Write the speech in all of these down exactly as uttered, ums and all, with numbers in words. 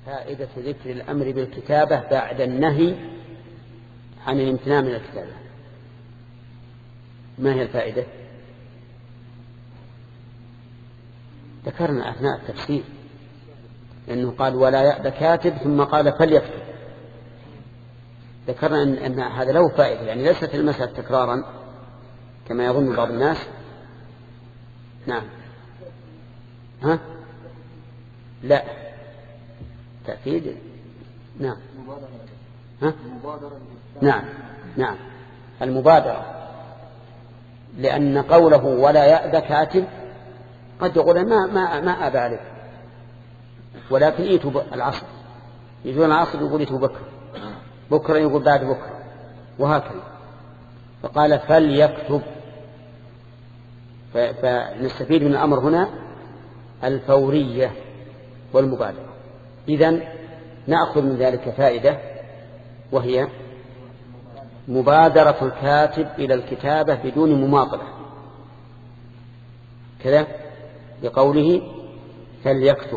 فائدة ذكر الأمر بالكتابة بعد النهي عن الامتناع من الكتابة. ما هي الفائدة؟ ذكرنا أثناء التفسير لأنه قال ولا يأبى كاتب ثم قال فليكتب. ذكرنا أن, أن هذا له فائدة، يعني ليست المسألة تكرارا كما يظن بعض الناس. نعم. ها؟ لا، تأكيد. نعم. ها؟ نعم نعم المبادرة، لأن قوله ولا يأبى كاتب قد يقول ما ما ما أبى عليه، ولكن إيتوا العصر، يجون العصر يقول إيتوا بكرة، بكرة يقول بعد بكرة، وهكذا. فقال فليكتب، فنستفيد من الأمر هنا الفورية والمبادرة. إذن نأخذ من ذلك فائدة، وهي مبادرة الكاتب إلى الكتابة بدون مماطلة كذا بقوله فليكتب.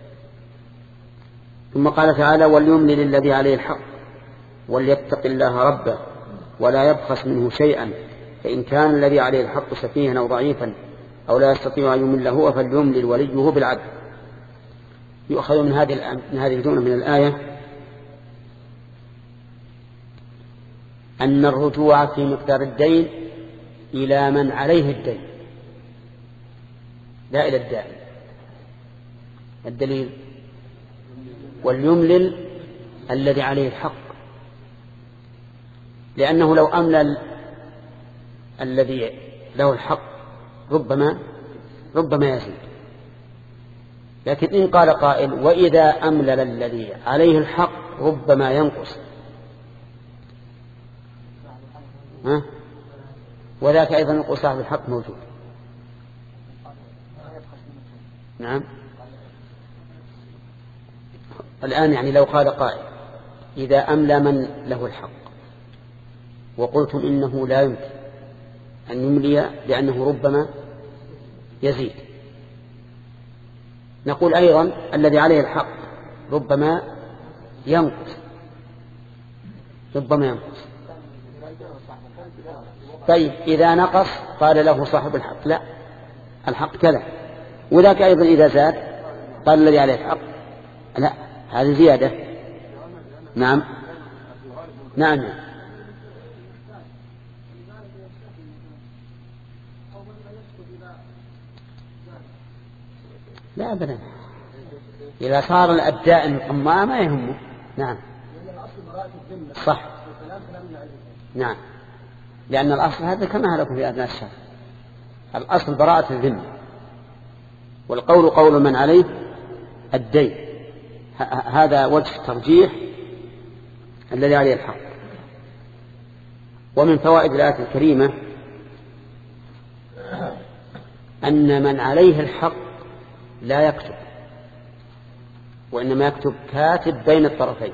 ثم قال تعالى وليملل الذي عليه الحق وليتق الله ربه ولا يبخس منه شيئا فإن كان الذي عليه الحق سفيها أو ضعيفا أو لا يستطيع أن يمل هو فليملل وليه بالعدل. يؤخذ من هذه من هذه الجملة من الآية أن الرجوع في مقدار الدين إلى من عليه الدين لا إلى الداعي. الدليل وليملل الذي عليه الحق، لأنه لو أملل الذي له الحق ربما ربما يزيد. لكن إن قال قائل وإذا أملل الذي عليه الحق ربما ينقص، ها؟ وذاك أيضا ينقص صاحب الحق موجود. نعم. الآن يعني لو قال قائل إذا أملى من له الحق وقلتم إنه لا يمكن أن يملي لأنه ربما يزيد، نقول أيضا الذي عليه الحق ربما ينقص ربما ينقص طيب إذا نقص قال له صاحب الحق لا الحق كذا، وذاك أيضا إذا زاد قال الذي عليه الحق لا هذه زيادة. نعم نعم لا أبدا، إذا صار الأداء القماء ما يهمه. نعم صح. نعم، لأن الأصل هذا كما لكم في أدنى الشر، الأصل براءة الذمة، والقول قول من عليه الدين. هذا وجه الترجيح الذي عليه الحق. ومن فوائد الآية الكريمة أن من عليه الحق لا يكتب، وإنما يكتب كاتب بين الطرفين،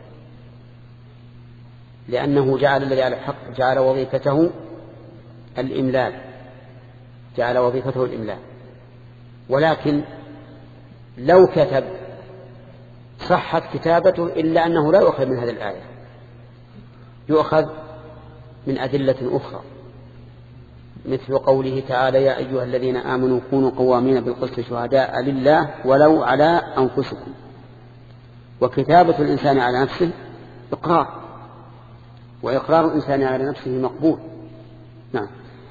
لأنه جعل الذي على الحق جعل وظيفته الإملال جعل وظيفته الإملال. ولكن لو كتب صحت كتابته، إلا أنه لا يؤخذ من هذه الآية، يؤخذ من أدلة أخرى، مثل قوله تعالى يا أيها الذين آمنوا كونوا قوامين بالقسط شهداء لله ولو على أنفسكم. وكتابة الإنسان على نفسه إقرار، وإقرار الإنسان على نفسه مقبول. نعم.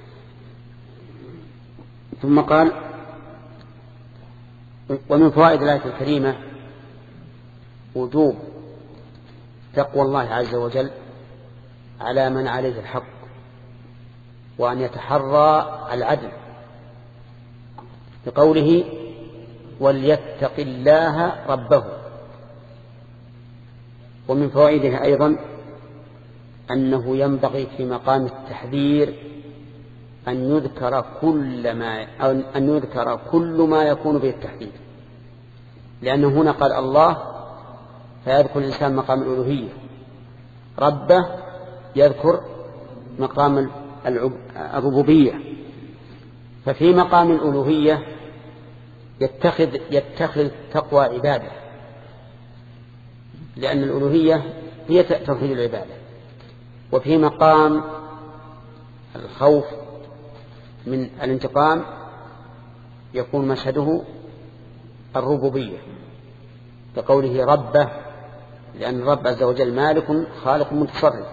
ثم قال ومن فوائد الآية الكريمة وجوب تقوى الله عز وجل على من عليه الحق، وأن يتحرى العدل بقوله وليتق الله ربه. ومن فوائدها أيضا أنه ينبغي في مقام التحذير أن يذكر كل ما أو أن يذكر كل ما يكون به التحذير، لأنه هنا قال الله فيذكر الإنسان مقام الألوهية، ربه يذكر مقام الربوبية. ففي مقام الألوهية يتخذ يتخذ تقوى عباده، لأن الألوهية هي توحيد العبادة. وفي مقام الخوف من الانتقام يكون مشهده الربوبية كقوله ربه، لأن الرب عز وجل مالك خالق متصرف.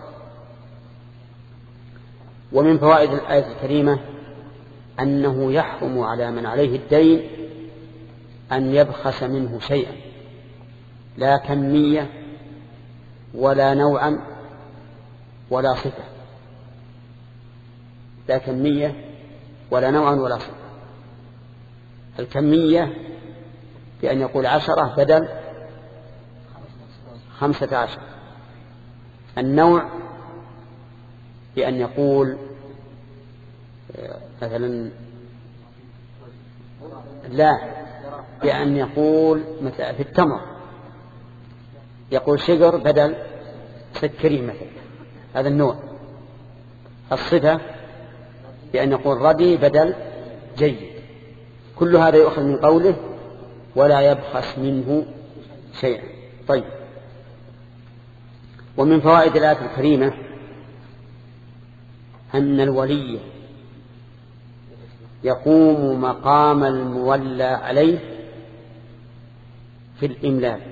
ومن فوائد الآية الكريمة أنه يحرم على من عليه الدين أن يبخس منه شيئا، لا كمية ولا نوعا ولا صفة، لا كمية ولا نوعا ولا صفة. الكمية بأن يقول عشرة بدل خمسة عشر، النوع بأن يقول مثلا لا، بأن يقول مثلا في التمر يقول شجر بدل سكري مثلا، هذا النوع. الصفة بأن يقول ردي بدل جيد. كل هذا يؤخذ من قوله ولا يبخس منه شيئا. طيب، ومن فوائد الآية الكريمة أن الولي يقوم مقام المولى عليه في الإملاك،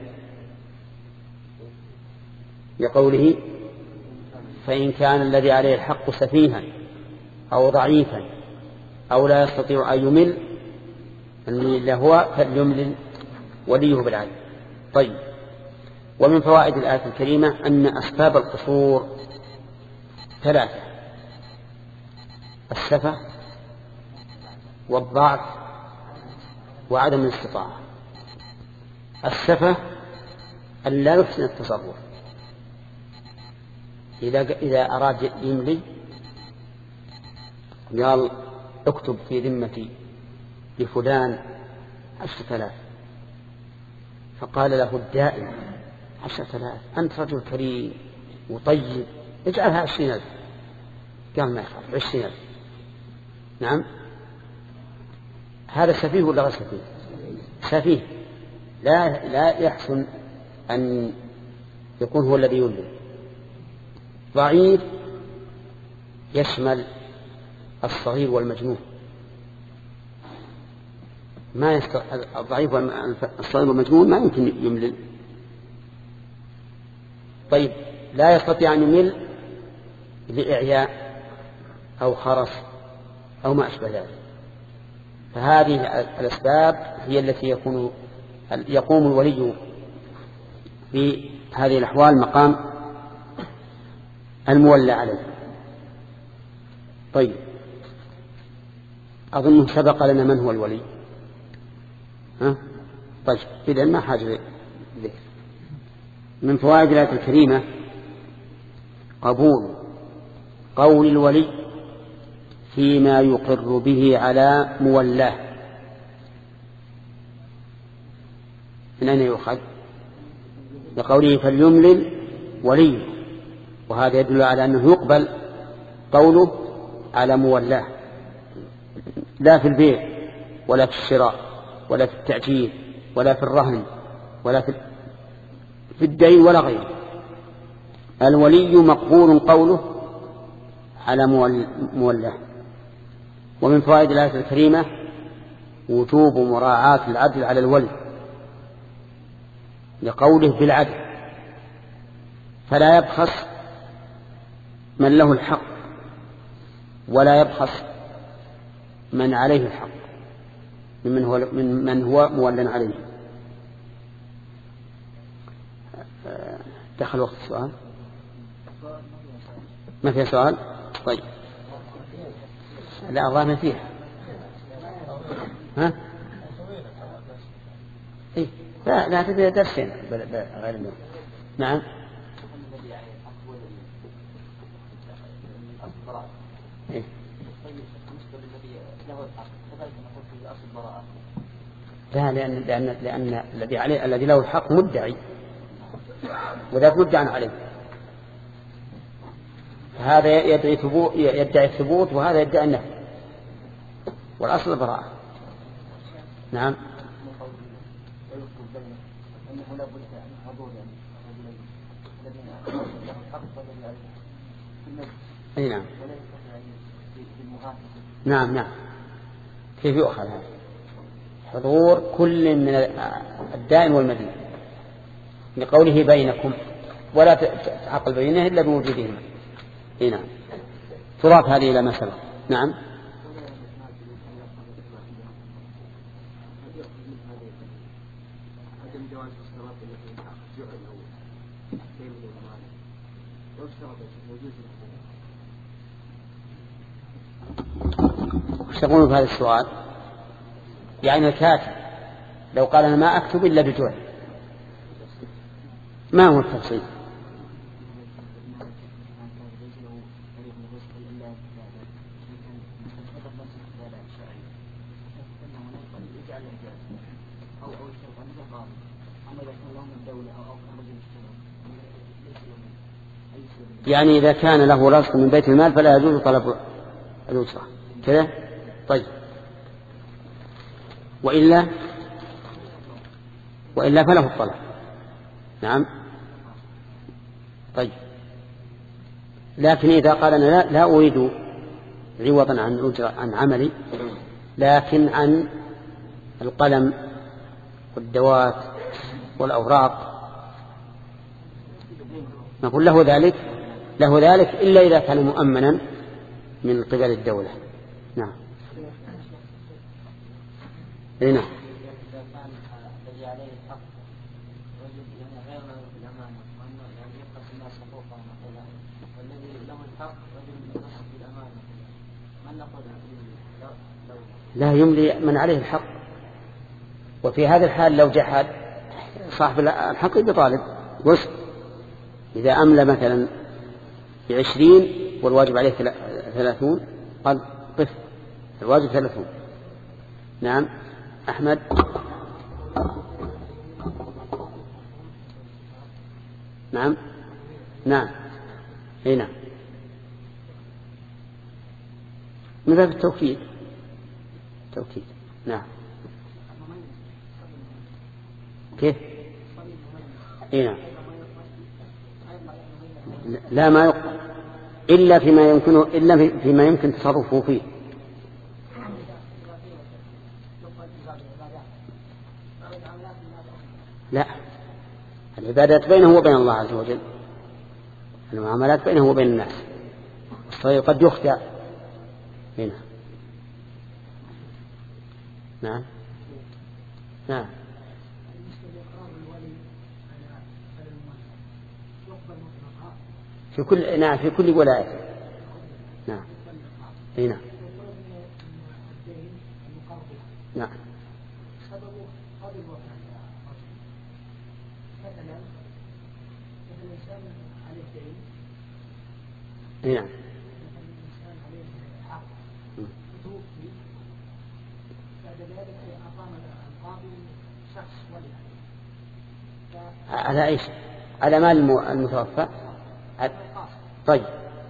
لقوله فإن كان الذي عليه الحق سفيها أو ضعيفا أو لا يستطيع أن يمل اللي هو فليملل وليه بالعدل. طيب، ومن فوائد الآية الكريمة أن أسباب القصور ثلاثة: السفة والضعف وعدم الاستطاعة. السفة أن لا يحسن التصرف، إذا إذا أراد يملي قال اكتب في ذمتي لفلان عشرة آلاف، فقال له الدائم عشرة آلاف أنت رجل كريم وطيب اجعلها عشرين ألف، قال ما يخاف عشرين ألف. نعم، هذا سفيه ولا غير سفيه؟ سفيه، لا لا يحسن أن يكون هو الذي يملي. ضعيف يشمل الصغير والمجنون، ما يست... الضعيف والصغير والمجنون ما يمكن يملل. طيب، لا يستطيع أن يمل لإعياء أو خرس أو ما أشبه ذلك. فهذه الأسباب هي التي يكون يقوم الولي في هذه الأحوال مقام المولى عليه. طيب، أظن سبق لنا من هو الولي. ها؟ طيب، إذن ما حاجة ذكر. من فوائد الآية الكريمة قبول قول الولي فيما يقر به على مولاه. من أين يؤخذ؟ بقوله فليملل وليه، وهذا يدل على أنه يقبل قوله على مولاه، لا في البيع ولا في الشراء ولا في التأجيل ولا في الرهن ولا في الدين ولا غيره. الولي مقبول قوله على مولاه. ومن فوائد الآية الكريمة وجوب مراعاة العدل على الولي، لقوله بالعدل، فلا يبخس من له الحق ولا يبخس من عليه الحق ممن هو, من من هو مولى عليه. دخل وقت السؤال؟ ما فيها سؤال؟ طيب، لا الله ما فيها. ها؟ إيه؟ لا لا تبي درسين غير النوم. نعم. إيه؟ لا، لأن لأن لأن الذي عليه الذي له الحق مدعي، وذاك مدعى عليه، هذا يدعي ثبوت يدعي الثبوت وهذا يدعي النفي، والأصل البراءة. نعم. ولا بد من حضور يعني الذين لهم حق أي نعم. نعم نعم. كيف يؤخذ هذا؟ حضور كل من الدائم والمدين لقوله بينكم ولا تعقل بينه إلا بوجودهما. أي نعم. تضاف هذه إلى مسألة. نعم. وش تقولون في هذا السؤال؟ يعني الكاتب لو قال أنا ما أكتب إلا بجوع، ما هو التفصيل؟ يعني إذا كان له رزق من بيت المال فلا يجوز طلب الأجرة كذا. طيب وإلا وإلا فله الطلب. نعم. طيب لكن إذا قال أنا لا, لا أريد عوضا عن الأجرة عن عملي لكن عن القلم والدوات والأوراق، نقول له ذلك له ذلك إلا إذا كان مؤمنا من قبل الدولة. نعم. هنا لا يملي من عليه الحق، وفي هذا الحال لو جحد صاحب الحق بطالب وسط. إذا أملى مثلا بعشرين والواجب عليه ثلاثون قال قف الواجب ثلاثون. نعم. أحمد. نعم نعم اي نعم من باب التوكيد توكيد. نعم. كيف؟ اي نعم. لا ما يقبل إلا فيما يمكن إلا فيما يمكن تصرفه فيه. لا العبادات بينه وبين الله عز وجل، المعاملات بينه وبين الناس، الصغير قد يخدع هنا. نعم نعم. في كل نعم في كل ولاية. نعم هنا. نعم. نعم. على ايش؟ على مال المتوفى. طيب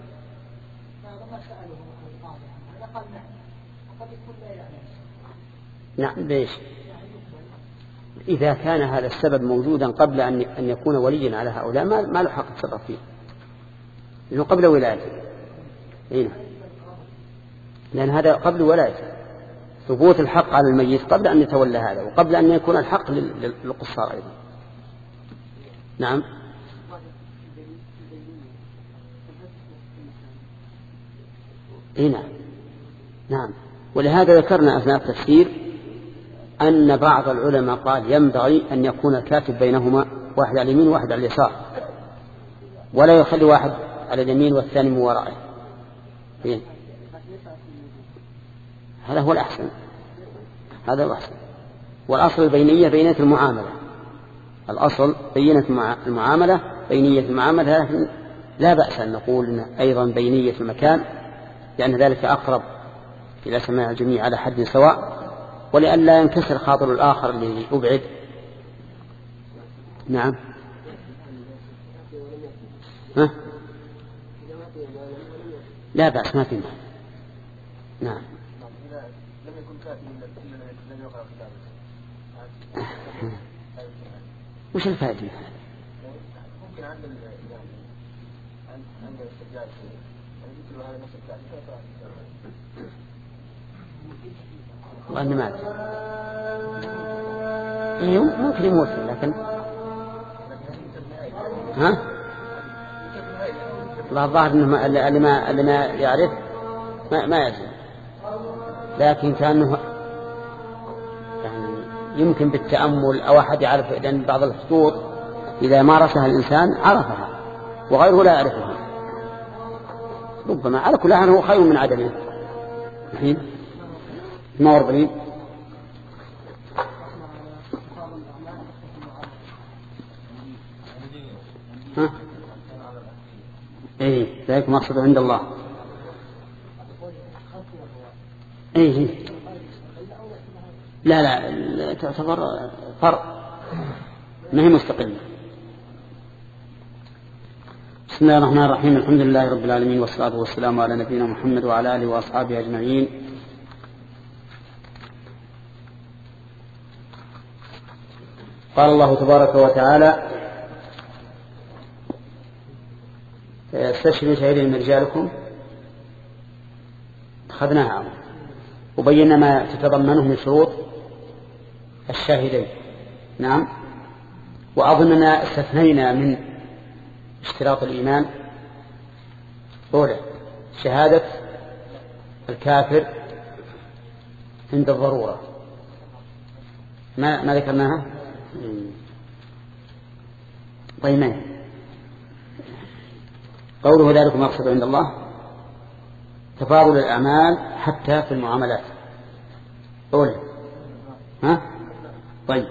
نعم ليش؟ إذا كان هذا السبب موجودا قبل أن يكون وليا على هؤلاء ما له حق يتصرف فيه، لأنه قبل ولايته. هنا لأن هذا قبل ولايته، ثبوت الحق على الميت قبل أن يتولى هذا وقبل أن يكون الحق للقصار أيضا. نعم. هنا نعم. ولهذا ذكرنا أثناء التفسير أن بعض العلماء قال ينبغي أن يكون الكاتب بينهما واحد على اليمين وواحد على اليسار، ولا يخلي واحد على اليمين والثاني من ورائه. هذا هو الأحسن، هذا هو الأحسن. والأصل البينية بينية المعاملة، الأصل بينة المعاملة بينية المعاملة، لكن لا بأس أن نقول أيضا بينية المكان، لأن ذلك أقرب إلى سماع الجميع على حد سواء، ولأن لا ينكسر خاطر الآخر اللي أبعد. نعم. ها؟ لا بأس ما في مال. نعم. وش الفائدة؟ ممكن عند يعني عند السجاد يعني مثل هذا نفس الكلام والله ما أدري. إيه ممكن يموت لكن ها الله الظاهر إنه اللي ما اللي ما يعرف ما ما يدري، لكن كأنه يعني يمكن بالتأمل أو أحد يعرف، لأن بعض الخطوط إذا مارسها الإنسان عرفها وغيره لا يعرفها، ربما على كل حال هو خير من عدمه. الحين ما وربلين ها ايه ذلك مقصد عند الله. ايه لا لا تعتبر فرق ما هي مستقلة. بسم الله الرحمن الرحيم، الحمد لله رب العالمين، والصلاة والسلام على نبينا محمد وعلى آله وأصحابه أجمعين. قال الله تبارك وتعالى: استشهدوا شهيدين من رجالكم. أخذناها عام وبينا ما تتضمنه من شروط الشاهدين. نعم. وأظننا استثنينا من اشتراط الإيمان أولا شهادة الكافر عند الضرورة، ما ما ذكرناها. طيب قوله ذلك مقصد عند الله تفاضل الأعمال حتى في المعاملات أولا. ها طيب.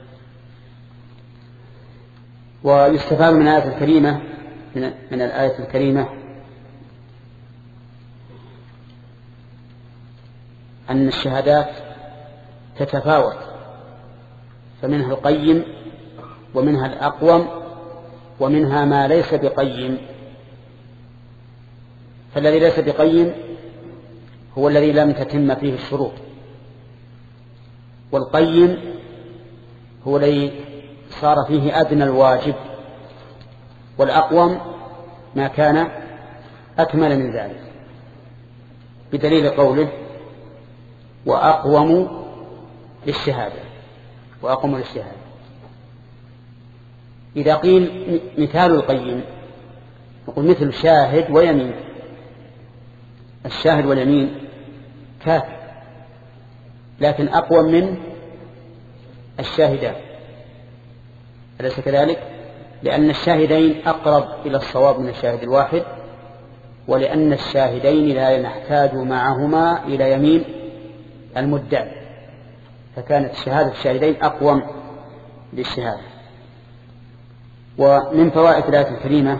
ويستفاد من الآية الكريمة من, من الآية الكريمة أن الشهادات تتفاوت، فمنها القيم ومنها الأقوم ومنها ما ليس بقيم. فالذي ليس بقيم هو الذي لم تتم فيه الشروط، والقيم هو الذي صار فيه أدنى الواجب، والأقوم ما كان أكمل من ذلك، بدليل قوله وأقوم للشهادة. وأقوم للشهادة إذا قيل مثال القيم نقول مثل شاهد ويمين. الشاهد واليمين كافر، لكن أقوم من الشاهدان، أليس كذلك؟ لأن الشاهدين أقرب إلى الصواب من الشاهد الواحد، ولأن الشاهدين لا نحتاج معهما إلى يمين المدعي، فكانت شهادة الشاهدين أقوم للشهادة. ومن فوائد الآية الكريمة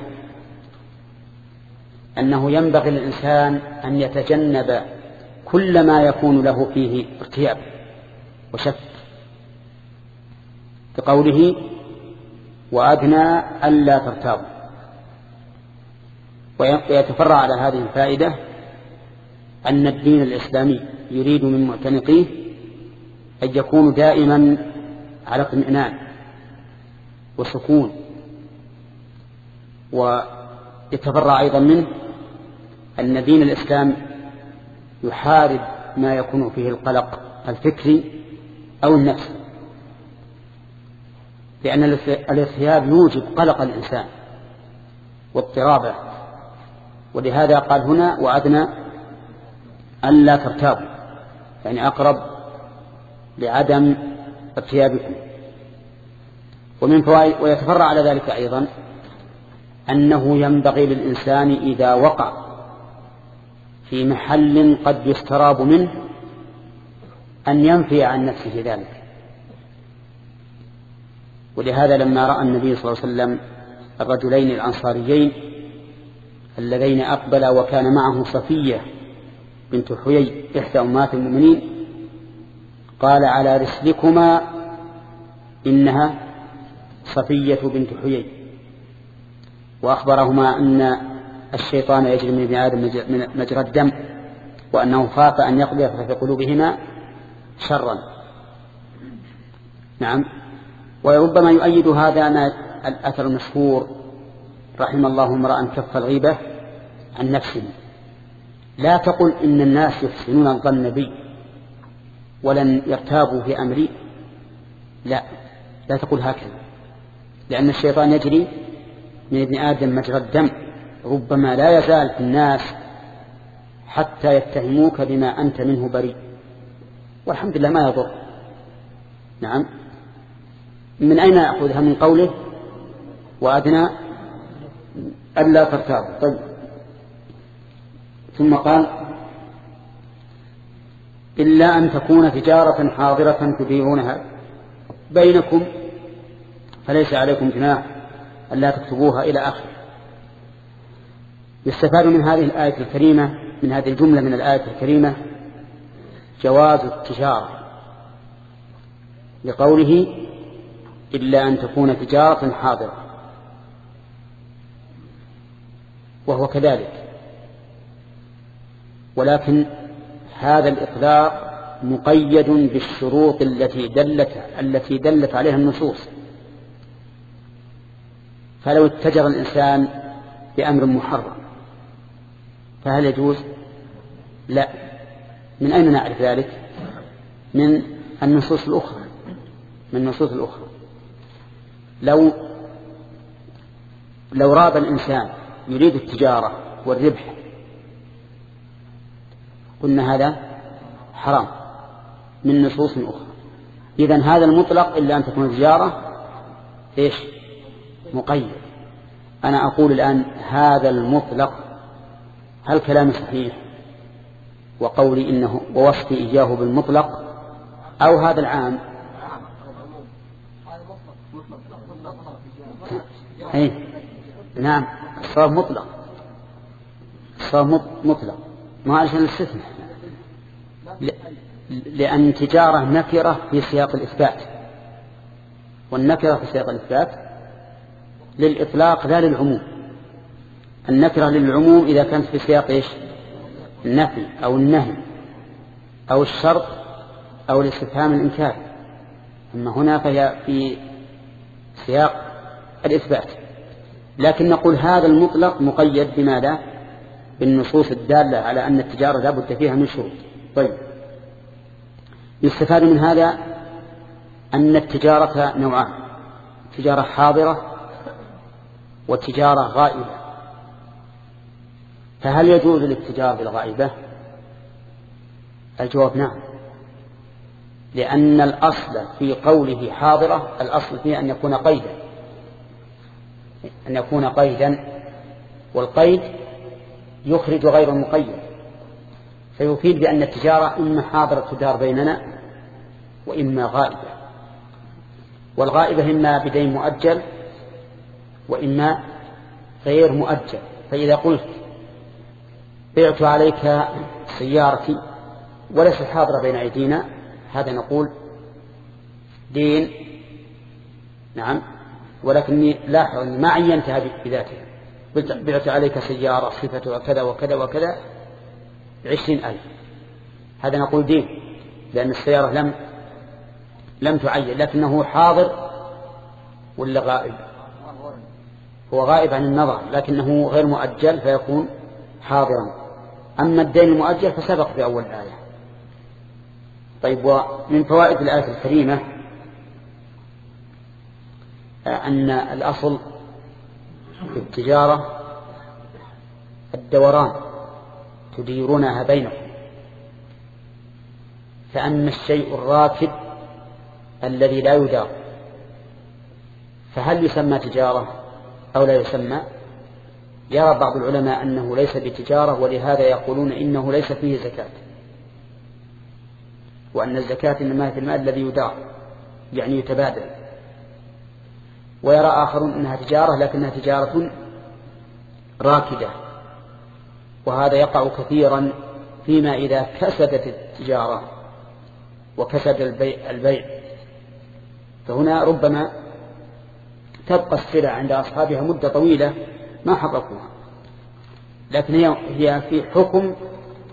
أنه ينبغي للإنسان أن يتجنب كل ما يكون له فيه ارتياب وشك، بقوله وأدنى ألا ترتابوا. ويتفرع على هذه الفائدة أن الدين الإسلامي يريد من معتنقيه أن يكونوا دائما على اطمئنان وسكون. ويتفرع أيضا منه أن دين الإسلام يحارب ما يكون فيه القلق الفكري أو النفسي، لأن الارتياب يوجب قلق الإنسان واضطرابه، ولهذا قال هنا وأدنى ألا ترتابوا، يعني أقرب لعدم ارتيابكم. ومن فوائد ويتفرع على ذلك أيضا أنه ينبغي للإنسان إذا وقع في محل قد يستراب منه أن ينفي عن نفسه ذلك. ولهذا لما رأى النبي صلى الله عليه وسلم الرجلين الأنصاريين اللذين أقبلا وكان معه صفية بنت حيي إحدى أمهات المؤمنين قال على رسلكما إنها صفية بنت حيي، وأخبرهما أن الشيطان يجري من ابن آدم مجرى الدم، وأنه خاف أن يقذف في قلوبهما شرا. نعم. وربما يؤيد هذا ما الأثر المشهور رحم الله امرأ كف الغيبة عن نفسه. لا تقل إن الناس يحسنون الظن بي ولن يرتابوا في أمري، لا لا تقول هكذا، لأن الشيطان يجري من ابن آدم مجرى الدم، ربما لا يزال في الناس حتى يتهموك بما أنت منه بريء، والحمد لله ما يضر. نعم، من أين أخذها؟ من قوله وأدنى ألا ترتاب. طيب، ثم قال إلا أن تكون تجارة حاضرة تديرونها بينكم فليس عليكم جناح ألا تكتبوها إلى آخره. يستفاد من هذه الآية الكريمة، من هذه الجملة من الآية الكريمة، جواز التجارة، لقوله إلا أن تكون تجارة حاضرة، وهو كذلك، ولكن هذا الإطلاق مقيد بالشروط التي دلت التي دلت عليها النصوص. فلو اتجر الإنسان بأمر محرم فهل يجوز؟ لا. من أين نعرف ذلك؟ من النصوص الأخرى من النصوص الأخرى لو لو راب الإنسان يريد التجارة والربح قلنا هذا حرام من نصوص أخرى. إذن هذا المطلق إلا أن تكون تجارة إيش؟ مقيد. أنا أقول الآن هذا المطلق هل كلامي صحيح وقولي إنه ووصفي إياه بالمطلق، أو هذا العام؟ أي نعم، الصواب مطلق، الصواب مطلق، ما عشان الاستثناء، لأن تجارة نكرة في سياق الإثبات، والنكرة في سياق الإثبات للإطلاق لا للعموم. النكرة للعموم إذا كانت في سياق إيش؟ النفي أو النهي أو الشرط أو الاستفهام الإنكار، أما هنا فهي في سياق الإثبات. لكن نقول هذا المطلق مقيد بماذا؟ بالنصوص الدالة على أن التجارة لا بد فيها من شروط. طيب، يستفاد من هذا أن التجارة نوعان: تجارة حاضرة وتجارة غائبة. فهل يجوز الاتجار بالغائبة؟ الجواب نعم، لأن الأصل في قوله حاضرة الأصل فيه أن يكون قيدا أن يكون قيدا والقيد يخرج غير المقيد، فيفيد بأن التجارة إما حاضرة تدار بيننا وإما غائبة، والغائبة إما بدين مؤجل وإما غير مؤجل. فإذا قلت بعت عليك سيارتي وليس حاضرة بين أيدينا، هذا نقول دين، نعم، ولكني لاحظ أني ما عينتها بذاتها، بعت عليك سيارة صفتها كذا وكذا وكذا عشرين ألف، هذا نقول دين، لأن السيارة لم لم تعين، لكنه حاضر ولا غائب؟ هو غائب عن النظر لكنه غير مؤجل فيكون حاضرا. أما الدين المؤجل فسبق في أول آية. طيب، ومن فوائد الآية الكريمة أن الأصل في التجارة الدوران تديرونها بينكم، فأما الشيء الراكد الذي لا يدار فهل يسمى تجارة أو لا يسمى؟ يرى بعض العلماء أنه ليس بتجارة، ولهذا يقولون إنه ليس فيه زكاة، وأن الزكاة إنما في المال الذي يدار يعني يتبادل. ويرى آخرون أنها تجارة لكنها تجارة راكدة، وهذا يقع كثيرا فيما إذا كسدت التجارة وكسد البيع, البيع فهنا ربما تبقى السلع عند أصحابها مدة طويلة ما حركوها، لكن هي, هي في حكم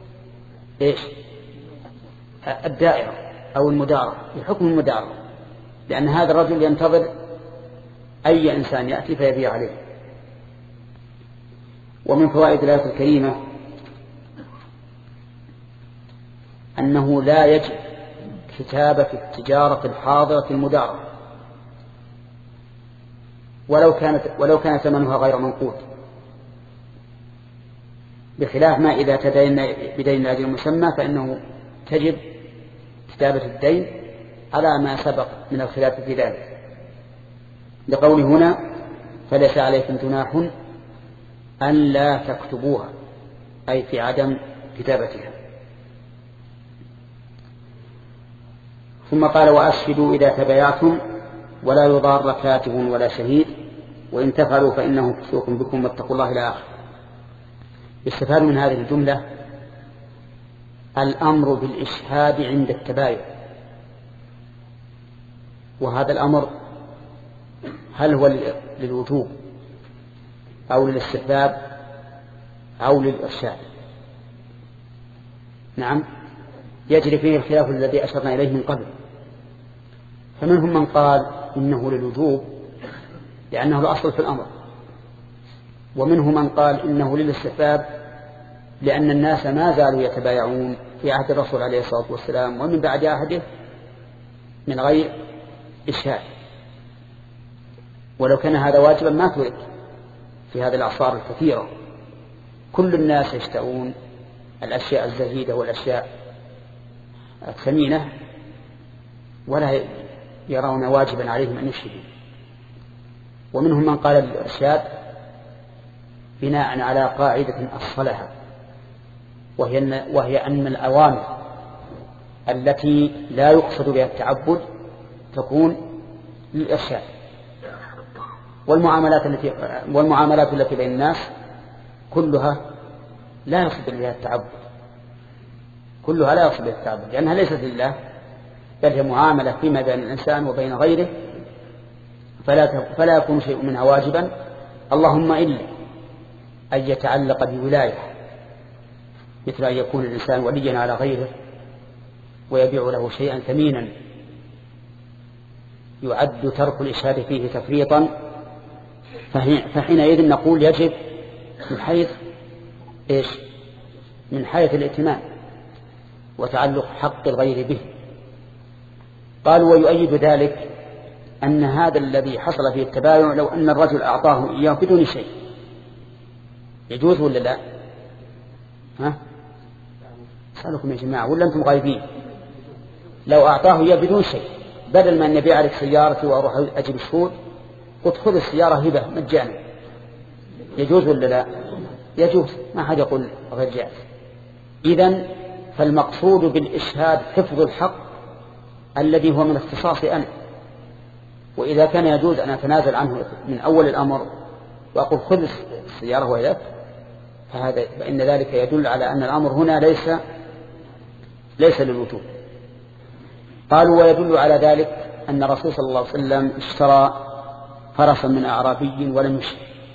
إيش؟ الدائرة أو المدارة، في حكم المدارة، لأن هذا الرجل ينتظر أي إنسان يأتي فيبيع عليه. ومن فوائد الآية الكريمة أنه لا يجب كتابة التجارة الحاضرة المدارة ولو كانت ولو كان ثمنها غير منقود، بخلاف ما إذا تدين بدين لأجل مسمى فإنه تجب كتابة الدين على ما سبق من الخلاف في ذلك، لقوله هنا فليس عليكم جناح أن لا تكتبوها، أي في عدم كتابتها. ثم قال وأشهدوا إذا تبايعتم ولا يضار كاتب ولا شهيد وإن تفعلوا فإنه فسوق بكم واتقوا الله إلى آخره. يستفاد من هذه الجملة الأمر بالإشهاد عند التبايع، وهذا الأمر هل هو للوجوب أو للاستحباب أو للإرشاد؟ نعم، يجري فيه الخلاف الذي أشرنا إليه من قبل، فمنهم من قال إنه للوجوب لأنه الأصل في الأمر، ومنهم من قال إنه للاستحباب لأن الناس ما زالوا يتبايعون في عهد الرسول عليه الصلاة والسلام ومن بعد عهده من غير إشهاد، ولو كان هذا واجبا ما ترك في هذه الأعصار الكثيرة. كل الناس يشترون الأشياء الزهيدة والأشياء الثمينة ولا يرون واجبا عليهم أن يشهدوا. ومنهم من قال الإرشاد بناء على قاعدة أصلها، وهي, وهي أن الأوامر التي لا يقصد بها التعبد تكون للإرشاد، والمعاملات التي والمعاملات التي بين الناس كلها لا يقصد بها التعبد، كلها لا يقصد بها التعبد لأنها ليست لله، بل هي معاملة فيما بين الإنسان وبين غيره، فلا فلا يكون شيء منها واجبا، اللهم إلا أن يتعلق بولاية، مثل أن يكون الإنسان وليا على غيره ويبيع له شيئا ثمينا يعد ترك الإشهاد فيه تفريطا، فحينئذ نقول يجب من حيث إيش؟ من حيث الائتمان وتعلق حق الغير به. قالوا ويؤيد ذلك أن هذا الذي حصل فيه التبايع لو أن الرجل أعطاه إياه بدون شيء يجوز ولا لا؟ ها؟ أسألكم يا جماعة ولا أنتم غايبين؟ لو أعطاه إياه بدون شيء، بدل ما أن يبيع لك سيارتي وأروح أجيب الشهود قلت خذ السيارة هبة مجانا، يجوز ولا لا؟ يجوز، ما حد يقول غير جائز. إذن فالمقصود بالإشهاد حفظ الحق الذي هو من اختصاصي أنا، وإذا كان يجوز أن أتنازل عنه من أول الأمر وأقول خذ السيارة وإليك فهذا فإن ذلك يدل على أن الأمر هنا ليس ليس للوجوب. قالوا ويدل على ذلك أن الرسول صلى الله عليه وسلم اشترى فرسا من أعرابي ولم يشهد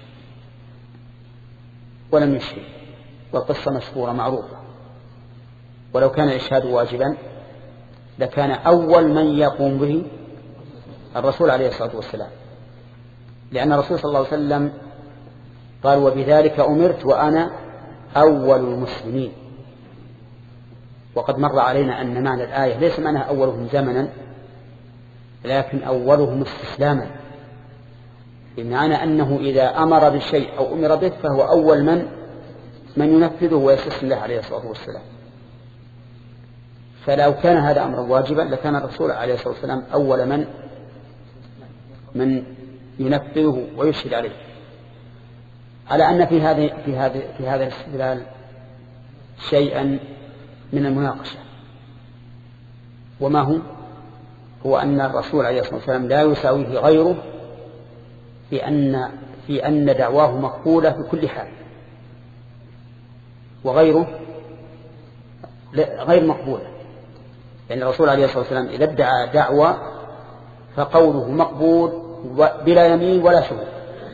ولم يشهد والقصة مشهورة معروفة، ولو كان الإشهاد واجبا لكان أول من يقوم به الرسول عليه الصلاة والسلام، لأن الرسول صلى الله عليه وسلم قال وبذلك أمرت وأنا أول المسلمين. وقد مر علينا أن معنى الآية ليس معناها أولهم زمنا لكن أولهم استسلاما، بمعنى أنه إذا أمر بالشيء أو أمر به فهو أول من من ينفذه ويستسلم له عليه الصلاة والسلام. فلو كان هذا أمرا واجبا لكان الرسول عليه الصلاة والسلام أول من من ينفذه ويشهد عليه، على أن في هذه في هذه في هذا الاستدلال شيئا من المناقشة، وما هو هو أن الرسول عليه الصلاة والسلام لا يساويه غيره في أن في أن دعواه مقبولة في كل حال، وغيره غير مقبولة، لأن الرسول عليه الصلاة والسلام إذا ادعى دعوة فقوله مقبول بلا يمين ولا شهود،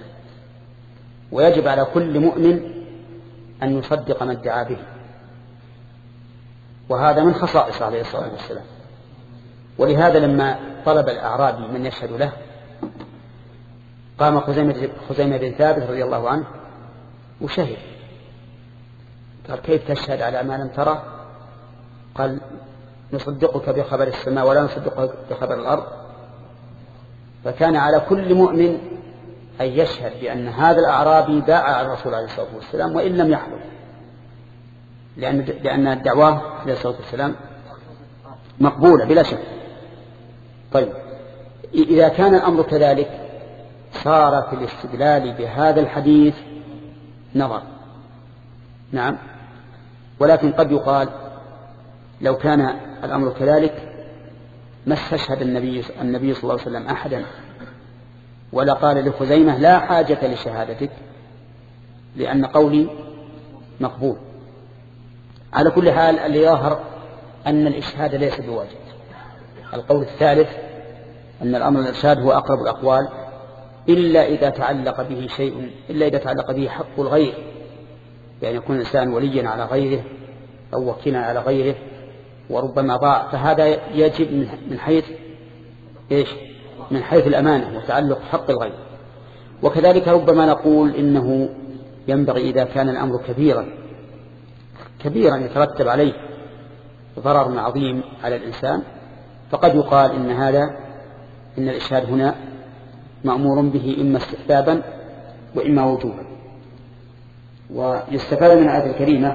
ويجب على كل مؤمن أن يصدق ما ادعى به، وهذا من خصائصه عليه الصلاة والسلام. ولهذا لما طلب الأعرابي من يشهد له، قام خزيمة, خزيمة بن ثابت رضي الله عنه وشهد. قال كيف تشهد على ما لم ترى؟ قال نصدقك بخبر السماء ولا نصدقك بخبر الأرض. فكان على كل مؤمن أن يشهد بأن هذا الأعرابي باع على الرسول عليه الصلاة والسلام وإن لم يحضر، لأن لأن الدعوة عليه الصلاة والسلام مقبولة بلا شك. طيب إذا كان الأمر كذلك صار في الاستدلال بهذا الحديث نظر. نعم، ولكن قد يقال لو كان الأمر كذلك ما استشهد النبي النبي صلى الله عليه وسلم أحدا، ولا قال لخزيمة لا حاجة لشهادتك لأن قولي مقبول. على كل حال اللي يظهر أن الإشهاد ليس بواجب. القول الثالث أن الأمر الإرشاد هو أقرب الأقوال، إلا إذا تعلق به شيء إلا إذا تعلق به حق الغير، يعني يكون الإنسان وليا على غيره أو وكيلا على غيره وربما ضاع، فهذا يجب من حيث إيش؟ من حيث الأمانة وتعلق حق الغير. وكذلك ربما نقول إنه ينبغي إذا كان الأمر كبيرا كبيرا يترتب عليه ضرر عظيم على الإنسان، فقد يقال إن هذا إن الإشهاد هنا مأمور به إما استحبابا وإما وجوبا. ويستفاد من الآية الكريمة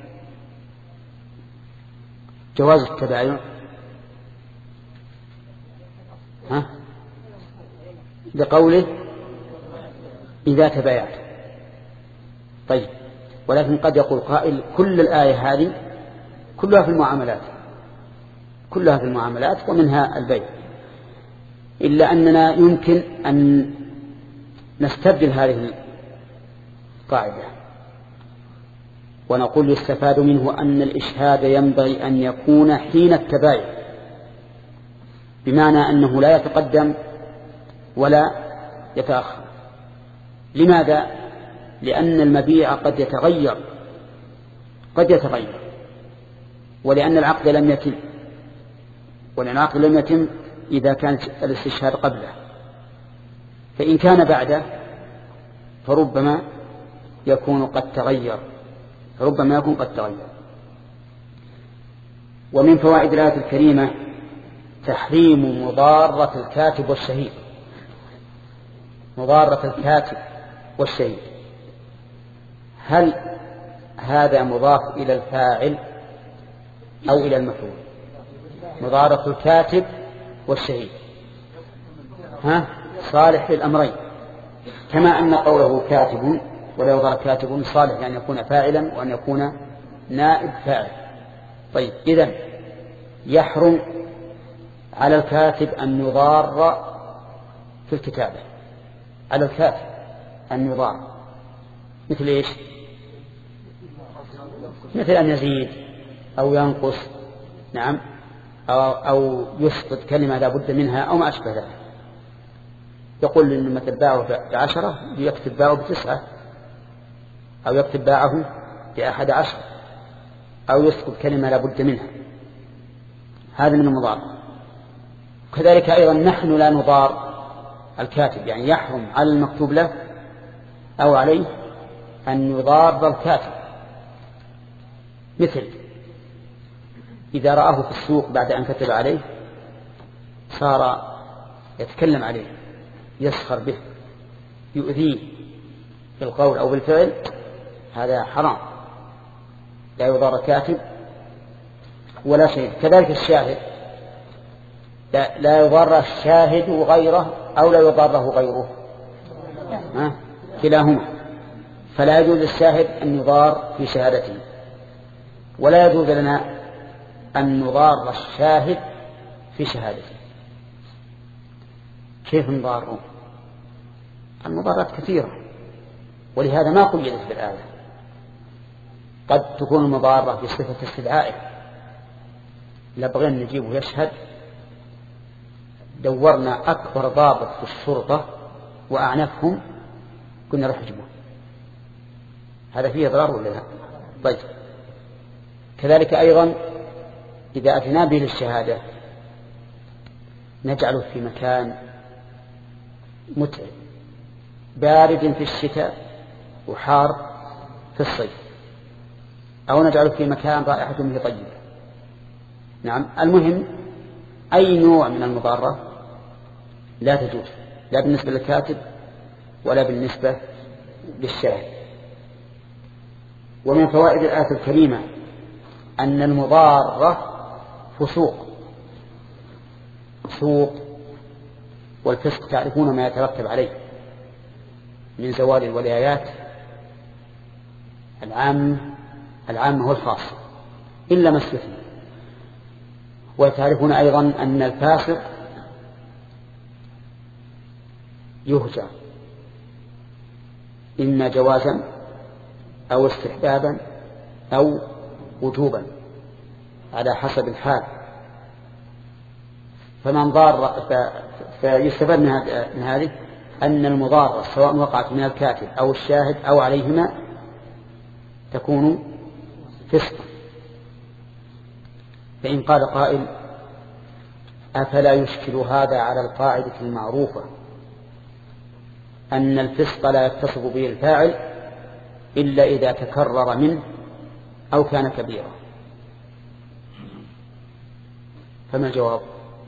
جواز التبايع ها بقوله إذا تبايعت. طيب، ولكن قد يقول قائل كل الآية هذه كلها في المعاملات كلها في المعاملات ومنها البيع، إلا أننا يمكن أن نستبدل هذه القاعدة ونقول يستفاد منه أن الإشهاد ينبغي أن يكون حين التبايع، بمعنى أنه لا يتقدم ولا يتأخر. لماذا؟ لأن المبيع قد يتغير قد يتغير ولأن العقد لم يتم ولأن العقد لم يتم إذا كانت الاستشهاد قبله، فإن كان بعده فربما يكون قد تغير ربما يكون قد تغير. ومن فوائد الآية الكريمة تحريم مضارة الكاتب والشهيد مضارة الكاتب والشهيد. هل هذا مضاف إلى الفاعل أو إلى المفعول؟ مضارة الكاتب والشهيد ها صالح للأمرين، كما أن قوله كاتب ولا يضار كاتب صالح يعني يكون فاعلا وأن يكون نائب فاعل. طيب، إذن يحرم على الكاتب أن يضار في الكتابة، على الكاتب أن يضار مثل إيش؟ مثل أن يزيد أو ينقص، نعم، أو, أو يسقط كلمة لا بد منها أو ما أشبه ذلك. يقول إن مثل باعه بعشرة يكتب باعه بتسعة، أو يكتب باعه بأحد عشر، أو يسقط كلمة لا بد منها. هذا من المضار. كذلك أيضا نحن لا نضار الكاتب، يعني يحرم على المكتوب له أو عليه أن يضار الكاتب، مثل إذا رآه في السوق بعد أن كتب عليه صار يتكلم عليه يسخر به يؤذيه بالقول أو بالفعل، هذا حرام، لا يضار كاتب ولا شيء. كذلك الشاهد لا, لا يضار الشاهد غيره أو لا يضاره غيره، ها؟ كلاهما. فلا يجوز للشاهد أن يضار في شهادته، ولا يجوز لنا أن نضار الشاهد في شهادته. كيف نضاره؟ المضارات كثيرة، ولهذا ما قيدت بالآية. قد تكون المضارة بصفة استدعائه، لبغين نجيبه يشهد، دورنا أكبر ضابط في الشرطة وأعنفهم كنا نروح نجيبه، هذا فيه إضرار ولا لا؟ طيب، كذلك أيضا إذا أتنا به للشهادة نجعله في مكان متعب بارد في الشتاء وحار في الصيف، أو نجعله في مكان رائحة منه طيبة. نعم، المهم أي نوع من المضارة لا تجوز، لا بالنسبة للكاتب ولا بالنسبة للشاهد. ومن فوائد الآية الكريمة أن المضارة فسوق فسوق والفسق تعرفون ما يترتب عليه من زوال الولايات العامة العامة والخاصة إلا ما استثنى. وتعرفون أيضا أن الفاسق يهجر إما جوازا أو استحبابا أو وجوبا على حسب الحال. فمن ضار فيستفاد من هذه أن المضارة سواء وقعت من الكاتب أو الشاهد أو عليهما تكون فسقا. فإن قال قائل أفلا يشكل هذا على القاعدة المعروفة أن الفسق لا يتصف به الفاعل إلا إذا تكرر منه أو كان كبيرا؟ فما الجواب؟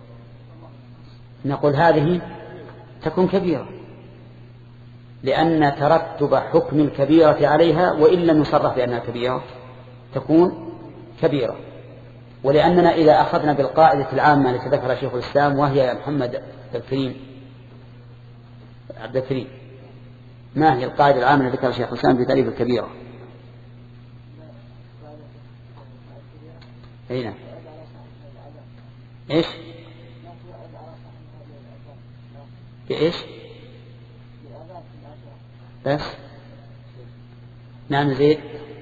نقول هذه تكون كبيرة، لأن ترتب حكم الكبيرة عليها وإن لم يصرح بأنها كبيرة تكون كبيرة. ولأننا إذا أخذنا بالقاعدة العامة التي ذكرها شيخ الإسلام وهي يا محمد الكريم عبد الكريم، ما هي القاعدة العامة التي ذكرها شيخ الإسلام في تعريف الكبيرة؟ هنا إيش بإيش بس نعم زيد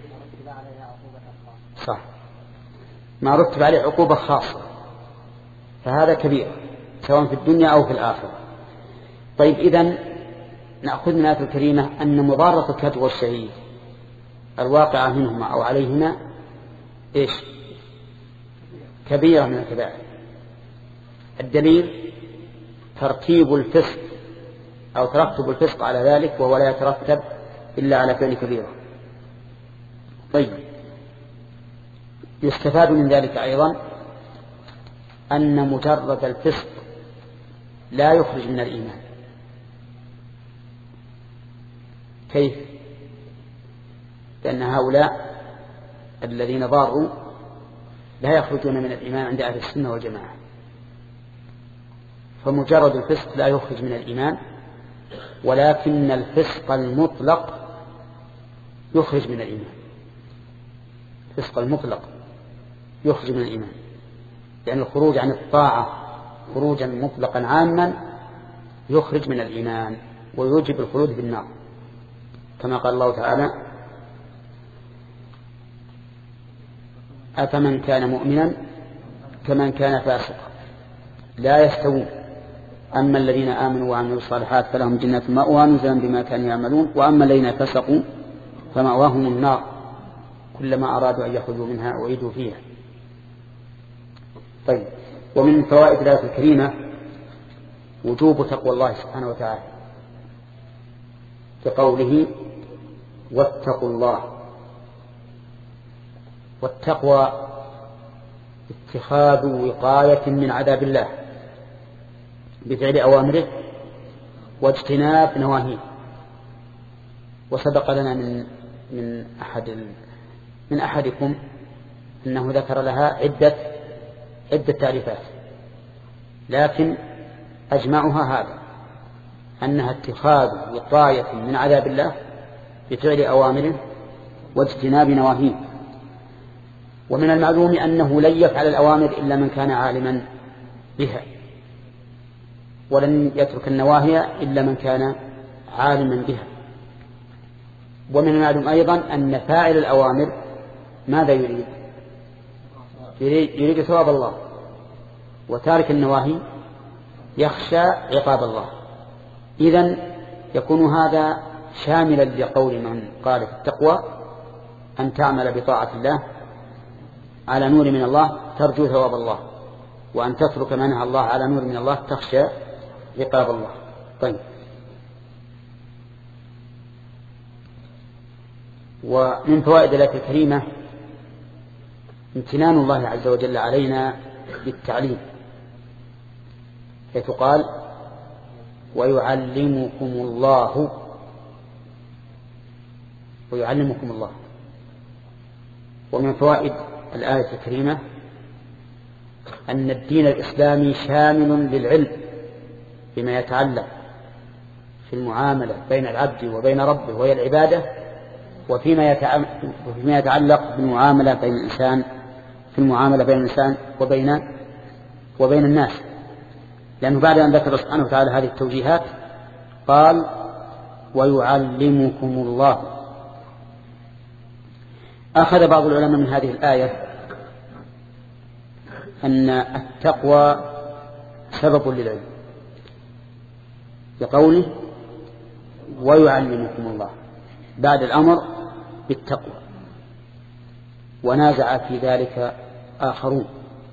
صح، ما رتب عليه عقوبة خاصة فهذا كبير سواء في الدنيا أو في الآخرة. طيب إذن نأخذ من الآية الكريمة أن مضارة الكاتب والشهيد الواقعة منهما أو عليهما إيش كبيرة من الكبائر. الدليل ترتيب الفسق أو ترتب الفسق على ذلك وهو لا يترتب إلا على فعل كبيرة. طيب يستفاد من ذلك أيضا أن مجرد الفسق لا يخرج من الإيمان. كيف؟ لأن هؤلاء الذين ضاروا لا يخرجون من الإيمان عند أهل السنة والجماعة، فمجرد الفسق لا يخرج من الإيمان، ولكن الفسق المطلق يخرج من الإيمان. الفسق المطلق يخرج من الإيمان، لأن الخروج عن الطاعة خروجا مطلقا عاما يخرج من الإيمان ويوجب الخلود في النار، كما قال الله تعالى أفمن كان مؤمنا كمن كان فاسقا لا يستوون أما الذين آمنوا وعملوا الصالحات فلهم جنات المأوى نزلا بما كانوا يعملون وأما الذين فسقوا فمأواهم النار كلما أرادوا أن يخرجوا منها أعيدوا فيها. طيب ومن فوائد الآية الكريمة وجوب تقوى الله سبحانه وتعالى كقوله واتقوا الله. والتقوى اتخاذ وقاية من عذاب الله بفعل أوامره واجتناب نواهيه. وسبق لنا من من أحد من أحدكم أنه ذكر لها عدة عدة تعريفات، لكن أجمعها هذا أنها اتخاذ وقاية من عذاب الله بفعل أوامره واجتناب نواهيه. ومن المعلوم أنه لن يفعل الأوامر إلا من كان عالما بها، ولن يترك النواهي إلا من كان عالما بها. ومن المعلوم أيضا أن فاعل الأوامر ماذا يريد؟ يريد ثواب الله، وتارك النواهي يخشى عقاب الله. إذن يكون هذا شاملا لقول من قال في التقوى أن تعمل بطاعة الله على نور من الله ترجو ثواب الله، وأن تترك ما نهى الله على نور من الله تخشى عقاب الله. طيب، ومن فوائد الآية الكريمة امتنان الله عز وجل علينا بالتعليم، حيث قال ويعلمكم الله ويعلمكم الله. ومن فوائد الآية الكريمة أن الدين الإسلامي شامل للعلم بما يتعلق في المعاملة بين العبد وبين ربه وهي العبادة، وفيما يتعلق بالمعاملة بين الإنسان في المعاملة بين الإنسان وبين وبين الناس. لأنه بعد أن ذكر سبحانه وتعالى هذه التوجيهات قال ويعلمكم الله. أخذ بعض العلماء من هذه الآية أن التقوى سبب للعلم بقوله ويعلمكم الله بعد الأمر بالتقوى. ونازع في ذلك آخرون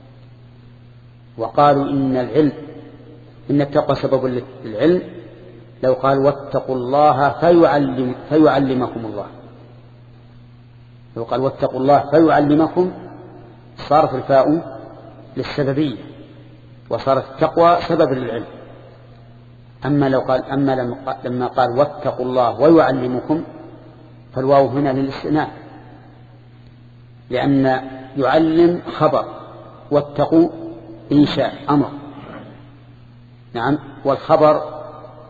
وقالوا إن العلم إن التقوى سبب للعلم لو قال واتقوا الله فيعلم فيعلمكم الله، لو قال واتقوا الله فيعلمكم صارت الفاء للسببية وصارت التقوى سبب للعلم. أما لو قال أما لما قال واتقوا الله ويعلمكم فالواو هنا للاستئناف، لأن يعلم خبر واتقوا إنشاء أمر. نعم، والخبر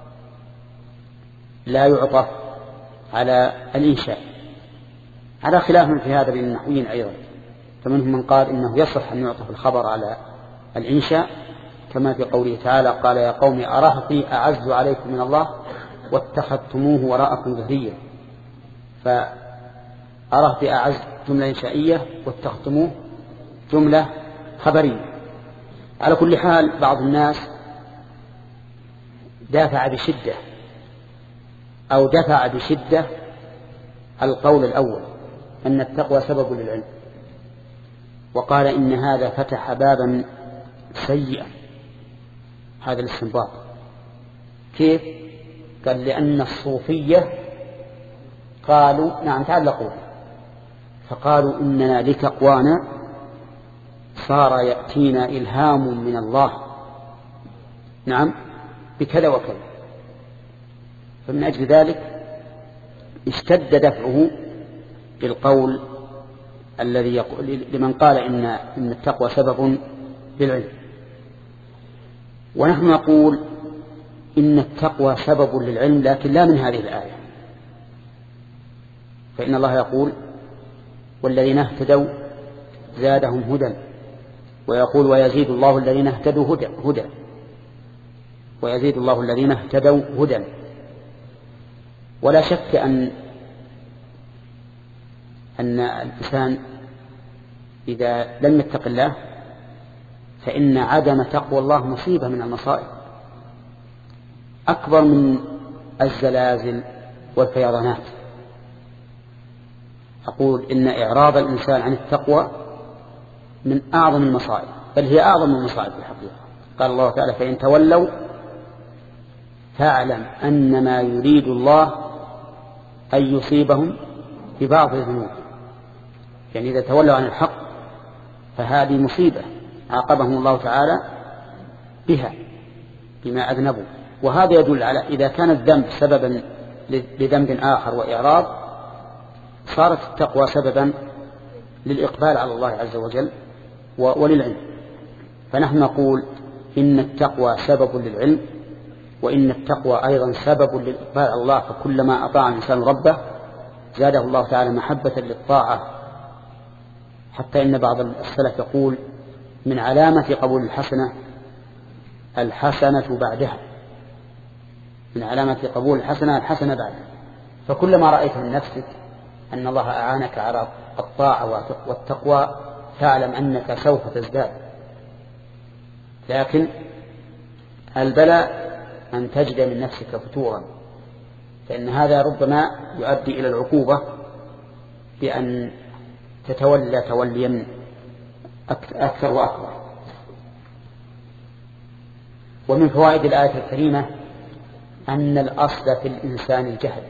لا يعطف على الإنشاء على خلاف في هذا بين النحويين أيضا، فمنهم من قال إنه يصح أن يعطف الخبر على الإنشاء كما في قوله تعالى قال يا قوم أرهطي أعز عليكم من الله واتخذتموه وراءكم ظهريا، فأرهطي أعز جملة إنشائية واتخذتموه جملة خبرية. على كل حال بعض الناس دافع بشدة أو دفع بشدة القول الأول أن التقوى سبب للعلم، وقال إن هذا فتح بابا سيئا. هذا الاستنباط كيف؟ قال لأن الصوفية قالوا نعم تعلقوا فقالوا إننا لتقوانا صار يأتينا إلهام من الله نعم بكذا وكذا، فمن أجل ذلك اشتد دفعه بالقول الذي يقول لمن قال إن إن التقوى سبب للعلم. ونحن نقول إن التقوى سبب للعلم لكن لا من هذه الآية، فإن الله يقول والذين اهتدوا زادهم هدى، ويقول ويزيد الله الذين اهتدوا هدى هدى ويزيد الله الذين اهتدوا هدى. ولا شك أن أن الإنسان إذا لم يتق الله فإن عدم تقوى الله مصيبة من المصائب أكبر من الزلازل والفيضانات. أقول إن إعراض الإنسان عن التقوى من أعظم المصائب، بل هي أعظم المصائب في الحقيقة. قال الله تعالى فإن تولوا فاعلم أنما يريد الله أن يصيبهم ببعض الذنوب، يعني إذا تولوا عن الحق فهذه مصيبة عاقبهم الله تعالى بها بما أذنبوا. وهذا يدل على إذا كان الذنب سببا لذنب آخر وإعراض صارت التقوى سببا للإقبال على الله عز وجل وللعلم. فنحن نقول إن التقوى سبب للعلم، وإن التقوى أيضا سبب للإقبال على الله، فكلما أطاع الإنسان ربه زاده الله تعالى محبة للطاعة، حتى إن بعض السلف يقول من علامة قبول الحسنة الحسنة بعدها، من علامة قبول الحسنة الحسنة بعدها. فكلما رأيت من نفسك أن الله أعانك على الطاعة والتقوى فاعلم أنك سوف تزداد. لكن البلاء أن تجد من نفسك فتورا، فإن هذا ربما يؤدي إلى العقوبة بأن تتولى توليا أكثر وأكبر. ومن فوائد الآية الكريمة أن الأصل في الإنسان الجهل.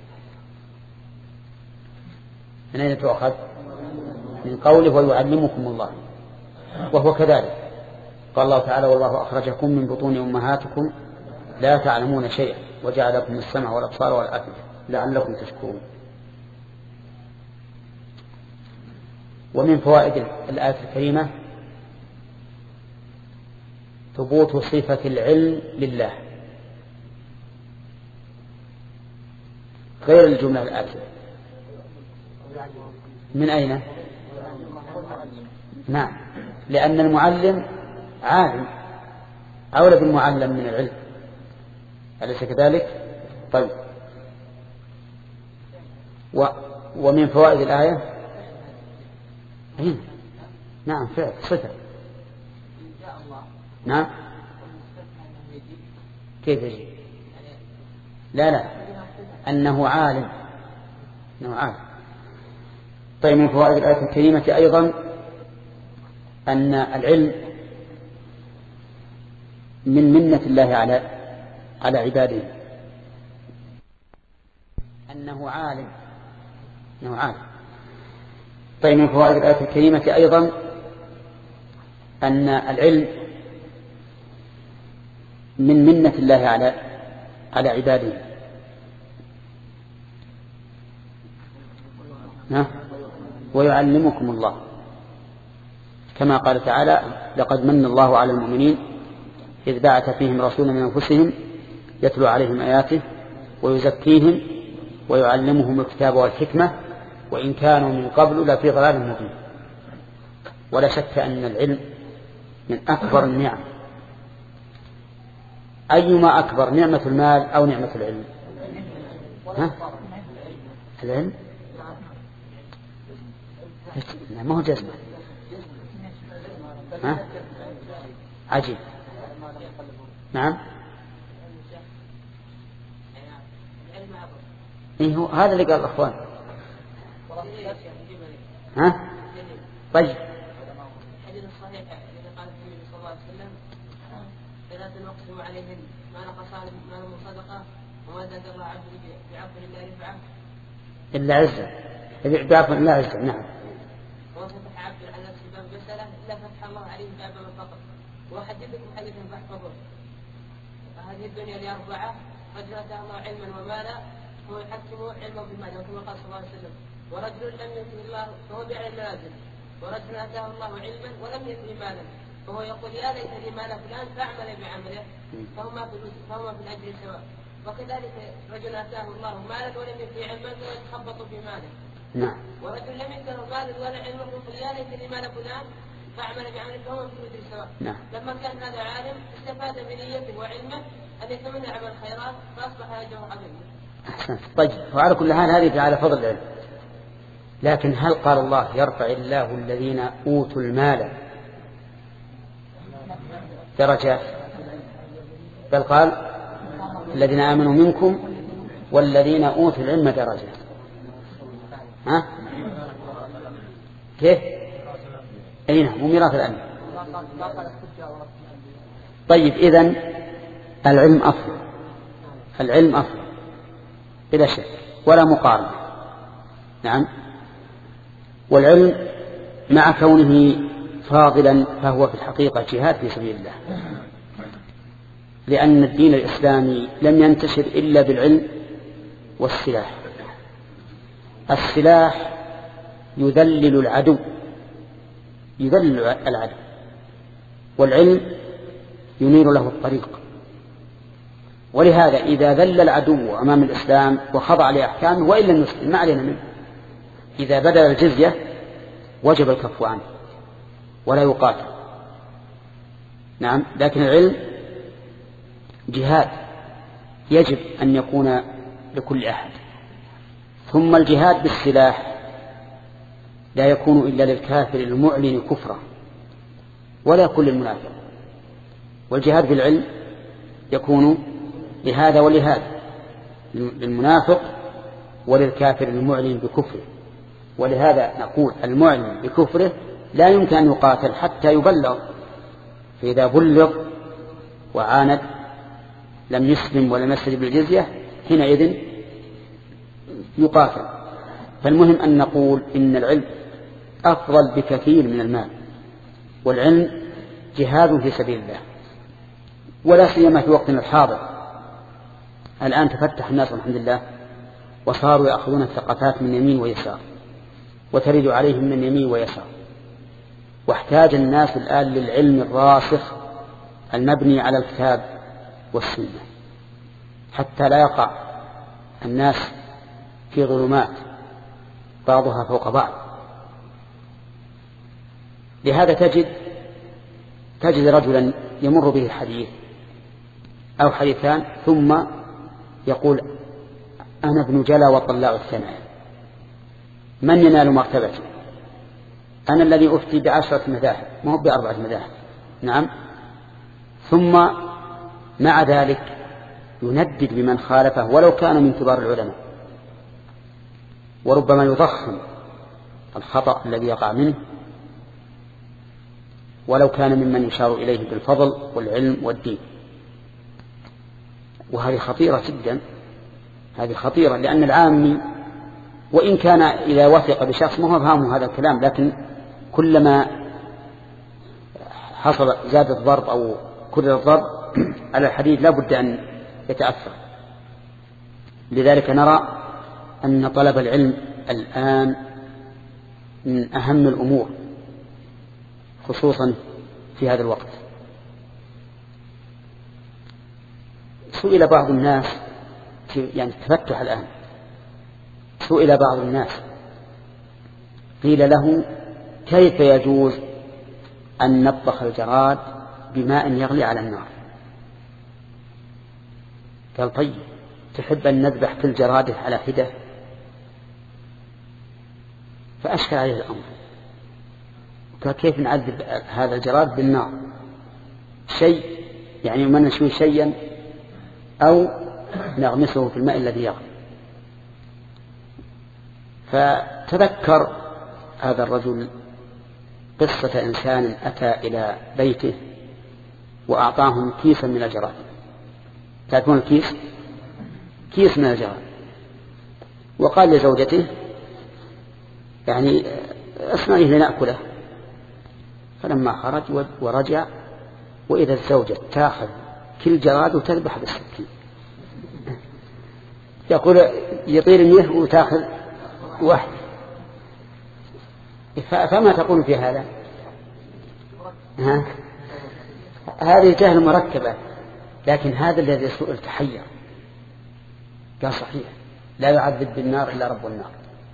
من أين تؤخذ؟ من قوله ويعلمكم الله، وهو كذلك. قال الله تعالى والله أخرجكم من بطون أمهاتكم لا تعلمون شيئا وجعل لكم السمع والأبصار والأفئدة لعلكم تشكرون. ومن فوائد الآية الكريمة ثبوت صفة العلم لله غير الجملة الآتية. من أين؟ نعم، لأن المعلم عالم أولى بالمعلم من العلم، أليس كذلك؟ طيب، و ومن فوائد الآية هنا. نعم، فعل صفة. نعم، كيف يجي؟ لا لا أنه عالم، أنه عالم. طيب، من فوائد الآية الكريمة أيضا أن العلم من منة الله على على عباده، أنه عالم، أنه عالم. طيب، من فوائد الآية الكريمة أيضا أن العلم من منة الله على على عباده. ويعلمكم الله، كما قال تعالى لقد من الله على المؤمنين إذ بعث فيهم رسولا من أنفسهم يتلو عليهم آياته ويزكيهم ويعلمهم الكتاب والحكمة وإن كانوا من قبل لفي ضلال مبين. ولا شك أن العلم من أكبر النعم. أيما أكبر، نعمة المال أو نعمة العلم؟ ها؟ العلم؟ ما هو جزمة. ها؟ عجيب. نعم، إيه هو هذا اللي قال الأخوان. ها؟ طيب، الحديث الصحيح الذي قال فيه صلى الله عليه وسلم ثلاث نقسم عليهن ما نقص ما من صدقة وما زاد الله عبد بعفو إلا رفعه إلا عزة، بعفو إلا عزة. نعم. وما فتح عبد على نفسه باب مسألة إلا فتح الله عليه باب الفقر. وأحدثكم حديثا فاحفظوه. هذه الدنيا لأربعة: رجل آتاه الله علما ومالا هو يحكم علما بالمال كما قال صلى الله عليه وسلم، ورجل لم يؤته الله فهو بيع المنازل، ورجل آتاه الله علما ولم يؤته مالا فهو يقول يا ليت لي مال فلان فأعمل بعمله فهما في فهما في الأجر سواء. وكذلك رجل آتاه الله مالا ولم يؤته علما فهو يتخبط في ماله. نعم. ورجل لم يؤته مالا ولا علما فيقول يا ليت لي مال فلان فأعمل بعمله فهما في الأجر سواء. نعم. لما كان هذا عالم استفاد بنيته وعلمه أن يتمنى عمل الخيرات فأصبح أجره عظيما. أحسنت. طيب، وعلى كل حال هذه على فضل العلم. لكن هل قال الله يرفع الله الذين أوتوا المال درجات؟ بل قال الذين آمنوا منكم والذين أوتوا العلم درجات. ها؟ كيف؟ أين هو ميراث العلم؟ طيب، إذن العلم أفضل، العلم أفضل بلا شك ولا مقارنة. نعم. والعلم مع كونه فاضلا فهو في الحقيقة جهاد في سبيل الله، لأن الدين الإسلامي لم ينتشر إلا بالعلم والسلاح. السلاح يذلل العدو، يذلل العدو، والعلم ينير له الطريق. ولهذا إذا ذل العدو أمام الإسلام وخضع لأحكامه وإلا المسلم ما علينا منه، إذا بدل الجزية وجب الكف عنه ولا يقاتل. نعم. لكن العلم جهاد يجب أن يكون لكل أحد. ثم الجهاد بالسلاح لا يكون إلا للكافر المعلن كفره ولا كل المنافق. والجهاد بالعلم يكون لهذا ولهذا، للمنافق وللكافر المعلن بكفره. ولهذا نقول المعلن بكفره لا يمكن أن يقاتل حتى يبلغ، فإذا بلغ وعاند لم يسلم ولم يستجب بالجزية حينئذ يقاتل. فالمهم أن نقول إن العلم أفضل بكثير من المال، والعلم جهاد في سبيل الله، ولا سيما في وقتنا الحاضر. الآن تفتح الناس والحمد لله وصاروا يأخذون الثقافات من يمين ويسار وترد عليهم من يمين ويسار، واحتاج الناس الآن للعلم الراسخ المبني على الكتاب والسنة حتى لا يقع الناس في ظلمات بعضها فوق بعض. لهذا تجد تجد رجلا يمر به حديث أو حديثان ثم يقول أنا ابن جلا وطلاع الثنايا، من ينال مرتبتي؟ أنا الذي أفتي بعشرة مذاهب ما هو بأربعة مذاهب. نعم. ثم مع ذلك يندد بمن خالفه ولو كان من كبار العلماء، وربما يضخم الخطأ الذي يقع منه ولو كان ممن يشار إليه بالفضل والعلم والدين. وهذه خطيرة جدا، هذه خطيرة، لأن العامي وإن كان إذا وثق بشخص ما هو فهمه هذا الكلام، لكن كلما حصل زاد الضرب أو كرر الضرب على الحديث لا بد أن يتأثر. لذلك نرى أن طلب العلم الآن من أهم الأمور خصوصا في هذا الوقت. سئل بعض الناس يعني التفتح الآن، سئل بعض الناس قيل له كيف يجوز أن نطبخ الجراد بماء يغلي على النار؟ قال طيب تحب أن نذبح كل جرادة على حدة؟ فأشكل عليه الأمر، قال كيف نعذب هذا الجراد بالنار؟ شيء يعني ما نشوي شيئا أو نغمسه في الماء الذي يغلي. فتذكر هذا الرجل قصة إنسان أتى إلى بيته وأعطاهم كيسا من الجراد. تعرفون الكيس؟ كيس من الجراد، وقال لزوجته يعني اصنعيه لنأكله. فلما خرج ورجع وإذا الزوجة تأخذ كل جراد وتذبح بالسكين، يقول يطير منه وتأخذ واحد. فما تقول في هذا؟ ها؟ هذه جهل مركبة، لكن هذا الذي سئل تحير قال صحيح لا يعذب بالنار إلا رب النار.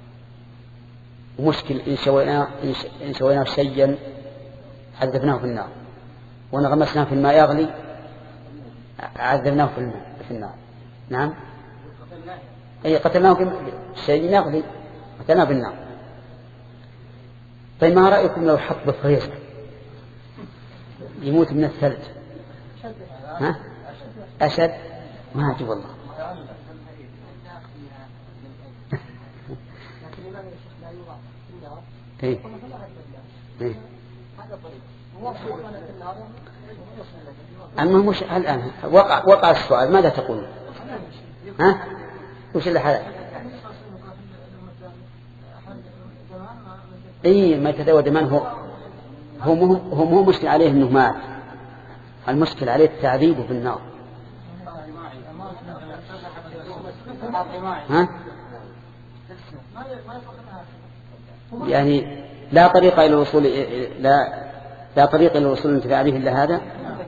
ومشكل إن شوينا إن شوينا شيئا عذبناه في النار، ونغمسناه في الماء يغلي عذبناه في الماء في النار. نعم أي قتلناه في شيء يغلي قتلناه في النار. طيب ما رأيكم لو حط بفريزر يموت من الثلج؟ ها أشد ما أجي والله. إيه إيه أما مش الآن وقع وقع السؤال ماذا تقول؟ ها وش اللي حدث؟ إيه ما يتزود من هو هو مو هو مو مشكل عليه إنه مات، المشكل عليه التعذيب في النار. ها يعني لا طريق إلى الوصول لا لا طريق إلى الوصول الانتفاع به إلا هذا.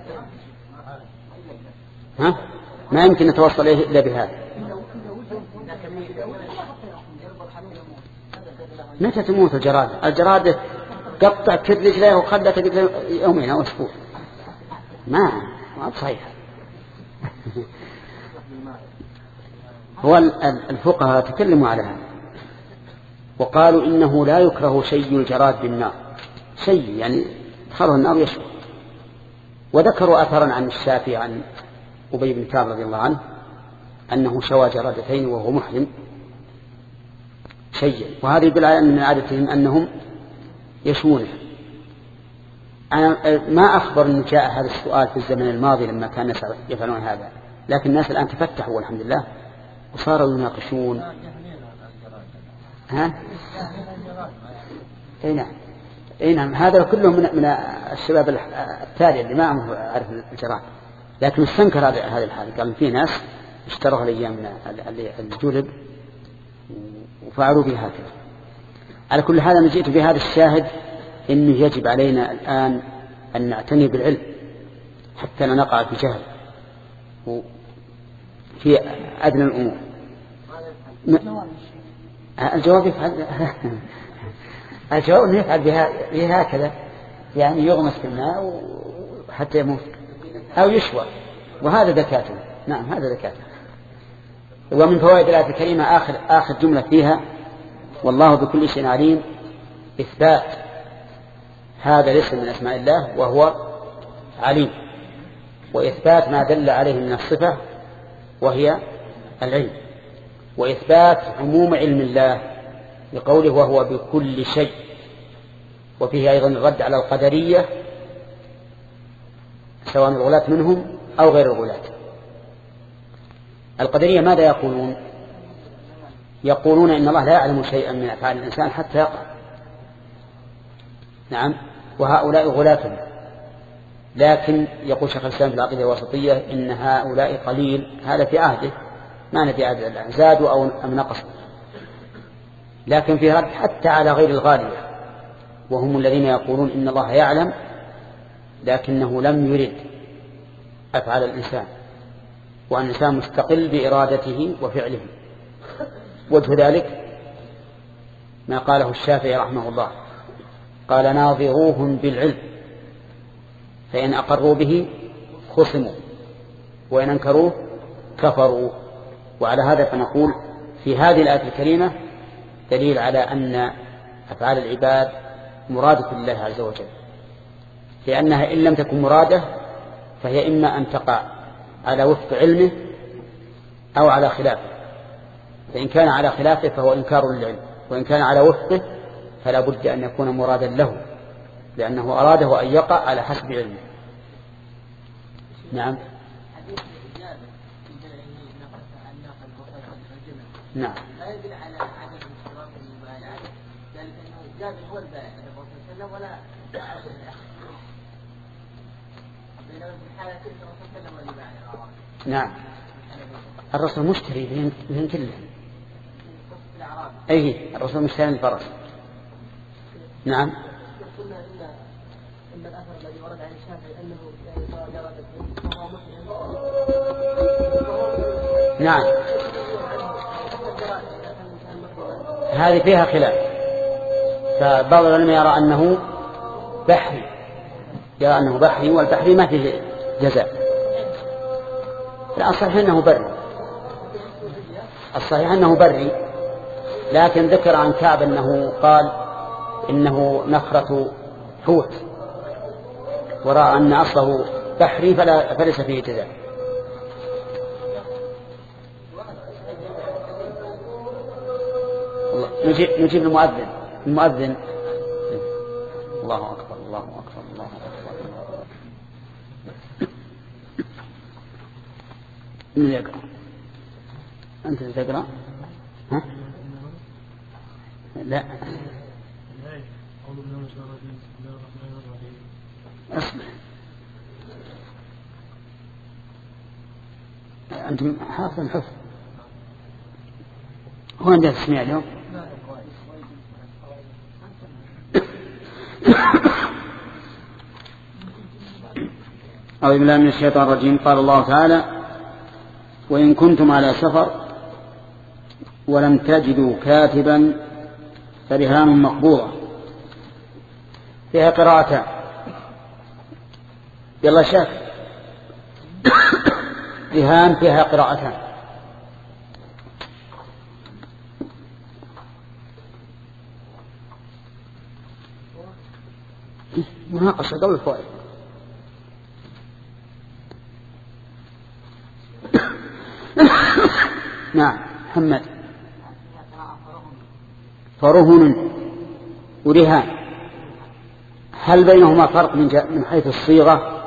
ها ما يمكن نتوصل إليه إلا بهذا. متى تموت الجراد؟ الجراد قطع كل رجليه وخلت يومين أو أسبوع. ما ما صحيح. هو الفقهاء تكلموا على هذا وقالوا إنه لا يكره شيء الجراد بالنار، شيء يعني دخله النار يشوي. وذكروا أثرا عن الشافعي عن أبي بن كعب رضي الله عنه أنه شوى جرادتين وهو محرم شيئا، وهذا يدل على أن من عادتهم أنهم يشوونه. أنا ما أخبر أن جاء هذا السؤال في الزمن الماضي لما كان الناس يفعلون هذا، لكن الناس الآن تفتحوا والحمد لله وصاروا يناقشون. ها؟ أي نعم، أي نعم، هذا كله من من الشباب التالي اللي ما عرف الجرائم، لكن استنكر هذه الحالة، قال في ناس اشتروها الأيام من الجلب وفعلوا بها هكذا. على كل هذا أنا جئت بهذا الشاهد إنه يجب علينا الآن أن نعتني بالعلم حتى لا نقع في جهل في أدنى الأمور. الجواب يفعل الجواب أنه يفعل بها هكذا، يعني يغمس في الماء حتى يموت أو يشوى، وهذا ذكاته. نعم هذا ذكاته. ومن فوائد الآية الكريمة آخر آخر جملة فيها والله بكل شيء عليم، إثبات هذا الاسم من أسماء الله وهو عليم، وإثبات ما دل عليه من الصفة وهي العلم، وإثبات عموم علم الله بقوله وهو بكل شيء. وفيه أيضا الرد على القدرية سواء الغلاة منهم أو غير الغلاة. القدرية ماذا يقولون؟ يقولون إن الله لا يعلم شيئا من أفعال الإنسان حتى يقع. نعم، وهؤلاء غلاة، لكن يقول شيخ الإسلام في العقيدة الوسطية إن هؤلاء قليل، هذا في عهده، ما في عهد الآن، زادوا أو أم نقصوا، لكن في رد حتى على غير الغالية، وهم الذين يقولون إن الله يعلم لكنه لم يرد أفعال الإنسان، وأن الإنسان مستقل بإرادته وفعله. وجه ذلك ما قاله الشافعي رحمه الله، قال ناظروهم بالعلم فإن أقروا به خصموا وإن أنكروه كفروا. وعلى هذا فنقول في هذه الآية الكريمة دليل على أن أفعال العباد مرادة لله عز وجل، لأنها إن لم تكن مرادة فهي إما أن تقع على وفق علمه أو على خلافه، فإن كان على خلافه فهو إنكار للعلم، وإن كان على وفقه فلا بد أن يكون مرادا له لأنه أراده أن يقع على حسب علمه. نعم. نعم. لا يدل على عدم انصراف المبايعات، ذلك انه جابر هو البائع الرسول صلى الله عليه وسلم ولا عدم الاخر، بينما في حالة الرسول صلى الله عليه وسلم. نعم. الرسول مشتري من كله. أيه الرسول مشتري من الفرس. نعم. قلنا إن إن الأثر الذي ورد عن الشافعي أنه يعني جرى تكليف فهو مسلم. نعم. هذه فيها خلاف، فبعض العلماء يرى أنه بحري، يرى أنه بحري، والبحري ما فيه جزاء. لا، الصحيح أنه بري، الصحيح أنه بري، لكن ذكر عن كعب أنه قال إنه نخرة حوت، ورأى أن أصله بحري فلا فليس فيه جزاء. نجيب, نجيب المؤذن المؤذن الله أكبر الله أكبر الله أكبر. من يقرأ؟ أنت تقرأ؟ ها؟ لا أصبح أنتم حافظ الحفظ. هو عندها تسميع اليوم؟ أعوذ بالله من الشيطان الرجيم. قال الله تعالى وإن كنتم على سفر ولم تجدوا كاتبا فرهان مقبوضة. فيها قراءتان. يلا شاف رهان فيها قراءتان. مناقشة قبل الفوائد. نعم محمد. فرهن ورهان هل بينهما فرق من, من حيث الصيغة؟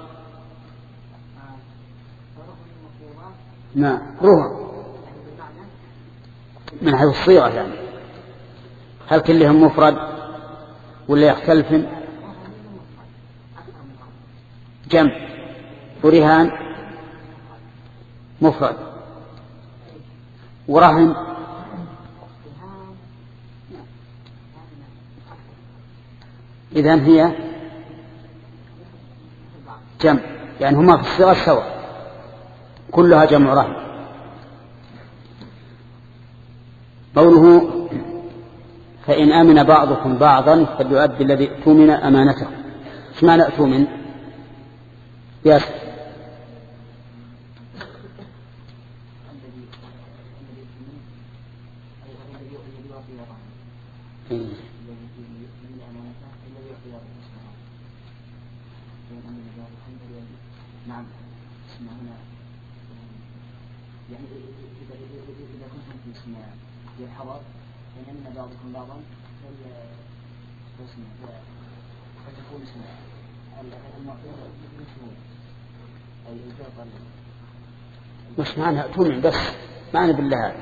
نعم رهن من حيث الصيغة يعني هل كلهم مفرد ولا يختلف؟ جمع ورهان مفرد ورهن إذن هي جمع يعني هما في الصيغة سواء كلها جمع رهن. قوله فإن آمن بعضكم بعضا فليؤدي الذي اؤتمن أمانته. ايش معنى اؤتمن؟ ياسر نعم اسمعنا يعني إذا كنتم في اسمع في الحضر فإن أمن بعضكم بعضا فاسمع فتكون اسمع المعطية مثل أي الجاطل مش معنى اؤتمن بس معنى بالله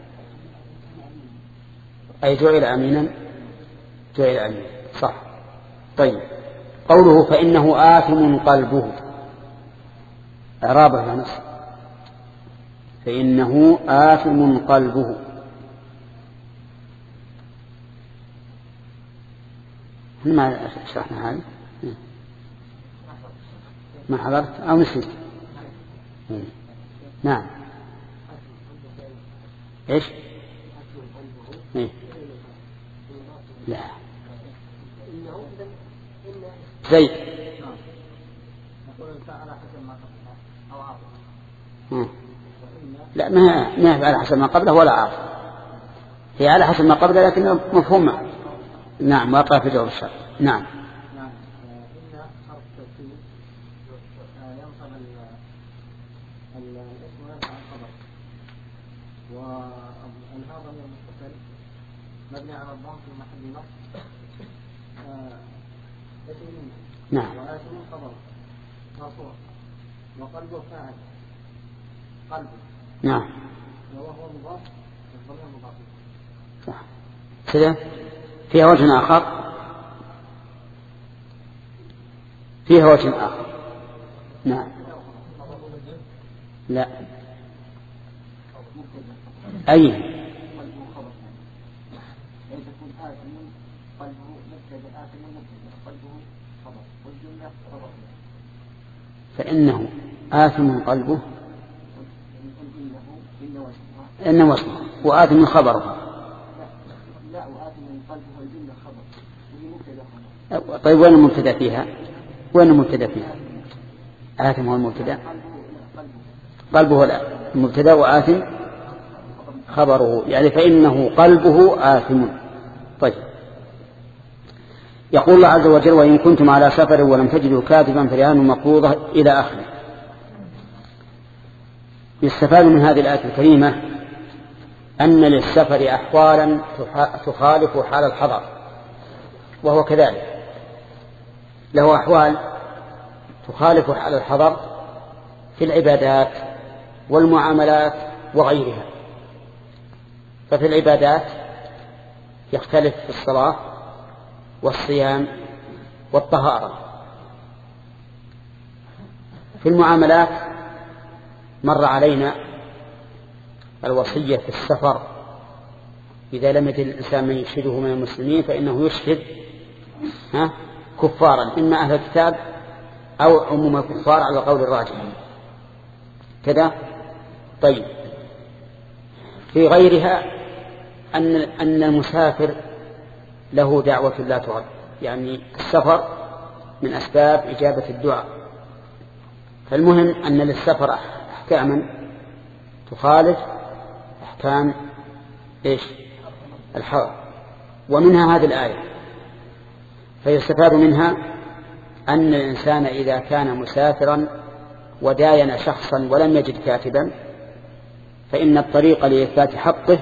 أي جعل أمينا جعل أمينا صح. طيب قوله فإنه آثم قلبه إعرابه يا نصر فإنه آثم قلبه ما شرحنا هذه ما حضرت أو نسيت. نعم إيش إيه؟ لا زيد لا ما ما على حسب ما قبله ولا عاصر هي على حسب ما قبله لكن مفهومة. نعم واقع في جواب الشرط. نعم نعم إن حرف التوكيد ينصب الاسم ويرفع الخبر والهذا من المتصل مبني على الضم في محل نصب اسم نعم واسم خبر مرفوع وقلبه فاعل قلبه نعم وهو مضاف والضمير مضاف صح كذا. فيها وجه آخر فيها وجه آخر نعم لا أي فإنه آثم قلبه إنه واسمه وآثم خبره. لا وآثم قلبه الجملة خبر وهي مبتدأ. طيب وين المبتدأ فيها؟ وين المبتدأ فيها؟ آثم هو المبتدأ قلبه المبتدأ وآثم خبره يعني فإنه قلبه آثم. طيب يقول الله عز وجل وإن كنتم على سفر ولم تجدوا كاتبا فرهان مقبوضة إلى آخره. يستفاد من هذه الآية الكريمة أن للسفر أحوالا تخالف حال الحضر وهو كذلك له أحوال تخالف حال الحضر في العبادات والمعاملات وغيرها. ففي العبادات يختلف في الصلاة والصيام والطهارة. في المعاملات مر علينا الوصية في السفر إذا لم يجد الإنسان من يشهده من المسلمين فإنه يشهد ها كفارا إما أهل الكتاب أو عموم الكفار على قول الراجح كذا. طيب في غيرها أن أن المسافر له دعوة لا ترد يعني السفر من أسباب إجابة الدعاء. فالمهم أن للسفر أحكاما تخالف أحكام إيش الحضر ومنها هذه الآية. فيستفاد منها أن الإنسان إذا كان مسافرا وداين شخصا ولم يجد كاتبا فإن الطريق لإثبات حقه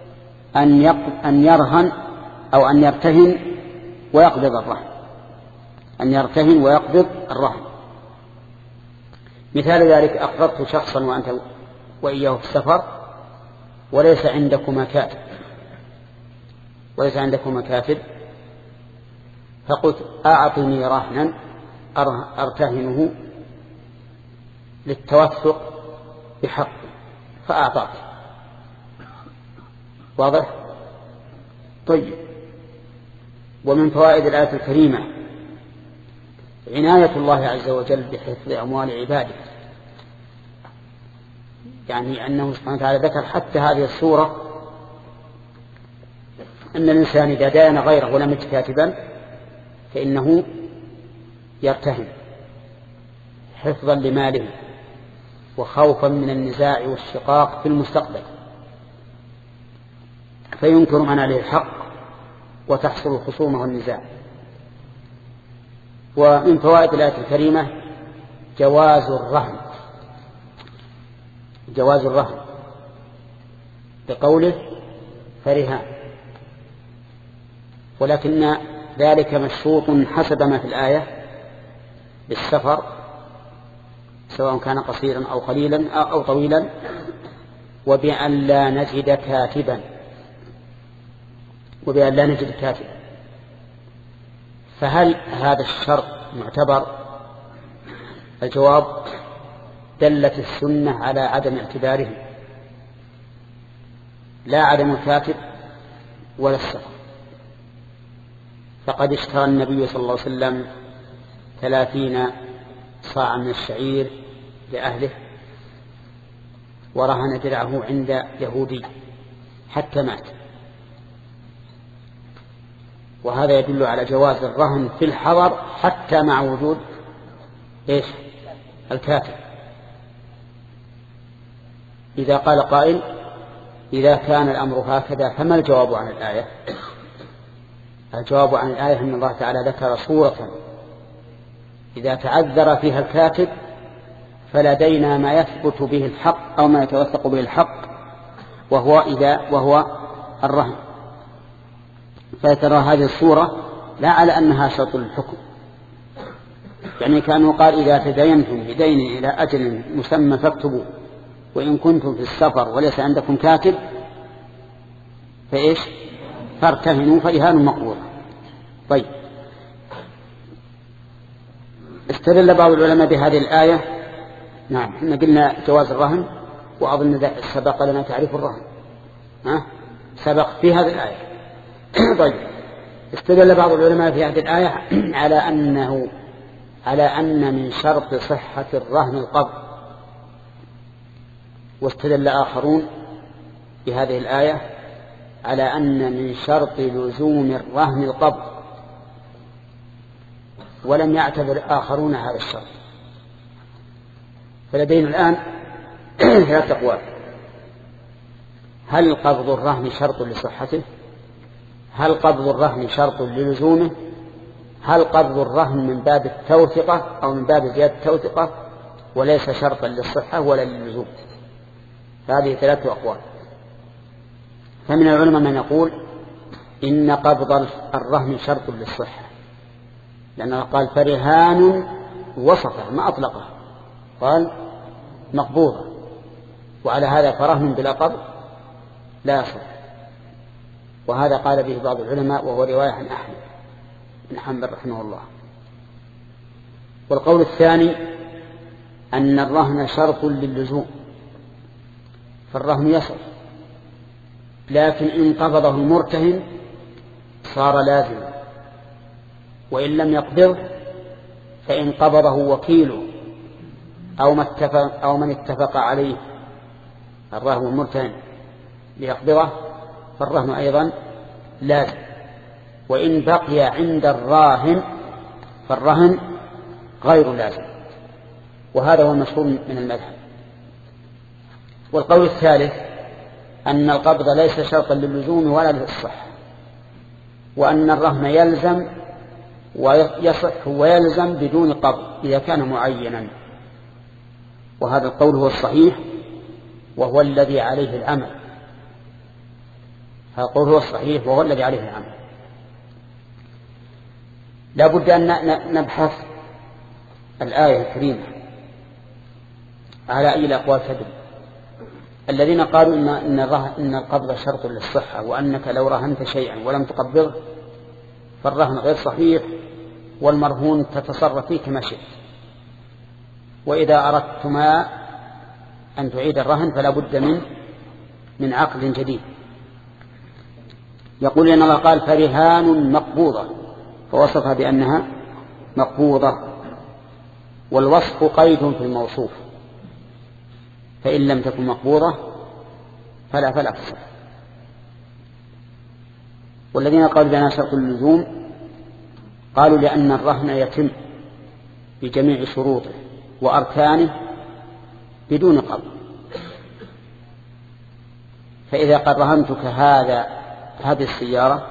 أن أن يرهن أو أن يرتهن ويقبض الرهن أن يرتهن ويقبض الرهن. مثال ذلك: أقرضت شخصا وأنت وإياه في السفر وليس عندكما كاتب وليس عندكما كاتب فقلت أعطني رهنا أرتهنه للتوثق بحق فأعطاك. واضح؟ طيب. ومن فوائد الآية الكريمة عناية الله عز وجل بحفظ أموال عباده، يعني أنه سبحانه وتعالى ذكر حتى هذه الصورة أن الإنسان إذا دان غيره ولم يجد كاتبا فإنه يرتهن حفظا لماله وخوفا من النزاع والشقاق في المستقبل، فينكر من عليه الحق وتحصل الخصومة والنزاع. ومن فوائد الآية الكريمة جواز الرهن جواز الرهن بقوله فرهان، ولكن ذلك مشروط حسب ما في الآية بالسفر سواء كان قصيرا أو قليلا أو طويلا، وبأن لا نجد كاتبا وبأن لا نجد كاتبا فهل هذا الشرط معتبر؟ الجواب: دلت السنة على عدم اعتباره، لا عدم الكاتب ولا السفر. فقد اشترى النبي صلى الله عليه وسلم ثلاثين صاعا من الشعير لأهله ورهن درعه عند يهودي حتى مات، وهذا يدل على جواز الرهن في الحضر حتى مع وجود إيش؟ الكاتب. إذا قال قائل: إذا كان الأمر هكذا فما الجواب عن الآية؟ الجواب عن الآية أن الله تعالى ذكر صورة إذا تعذر فيها الكاتب فلدينا ما يثبت به الحق أو ما يتوثق به الحق وهو إذا وهو الرهن. فترى هذه الصورة لا على أنها شرط للحكم، يعني كانوا قال: إذا تدينتم بدين إلى أجل مسمى فاكتبوا، وإن كنتم في السفر وليس عندكم كاتب فإيش؟ فارتهنوا فرهان مقبوض. طيب، استدل بعض العلماء بهذه الآية. نعم، احنا قلنا جواز الرهن، وأظن سبق لنا تعريف الرهن، ها؟ سبق في هذه الآية. طيب، استدل بعض العلماء في هذه الآية على أنه على أن من شرط صحة الرهن القبض، واستدل آخرون بهذه الآية على أن من شرط لزوم الرهن القبض، ولم يعتبر آخرون هذا الشرط. فلدينا الآن ثلاث أقوال: هل قبض الرهن شرط لصحته؟ هل قبض الرهن شرط للزومه؟ هل قبض الرهن من باب التوثقة أو من باب زيادة التوثقة وليس شرطا للصحة ولا للزوم؟ هذه ثلاثة أقوال. فمن العلماء من يقول إن قبض الرهن شرط للصحة، لأنه قال فرهان وصفه ما أطلقه، قال مقبوضة، وعلى هذا فرهن بلا قبض لا يصح. وهذا قال به بعض العلماء وهو رواية عن أحمد بن حنبل رحمه الله. والقول الثاني أن الرهن شرط للزوم، فالرهن يصح، لكن إن قبضه المرتهن صار لازما، وإن لم يقبضه فإن قبضه وكيله أو, ما اتفق أو من اتفق عليه الرهن المرتهن ليقبضه فالرهن أيضا لازم، وإن بقي عند الراهن فالرهن غير لازم. وهذا هو المشهور من المذهب. والقول الثالث أن القبض ليس شرطا للزوم ولا للصحة، وأن الرهن يلزم ويصح ويلزم بدون قبض إذا كان معينا. وهذا القول هو الصحيح وهو الذي عليه العمل. هذا القول هو الصحيح وهو الذي عليه العمل. لا بد أن نبحث الآية الكريمة على أي الأقوال تدل. الذين قالوا إن, إن, إن القبض شرط للصحة، وأنك لو رهنت شيئا ولم تقبضه فالرهن غير صحيح، والمرهون تتصرف فيه كما شئت، وإذا أردتما أن تعيد الرهن فلا بد من من عقد جديد. يقول إن الله قال فرهان مقبوضة، فوصفها بأنها مقبوضة، والوصف قيد في الموصوف، فإن لم تكن مقبوضة فلا فلا تصح. والذين قالوا لنا شرط اللزوم قالوا لأن الرهن يتم بجميع شروطه وأركانه بدون قبض، فإذا قد رهنتك هذا هذه السيارة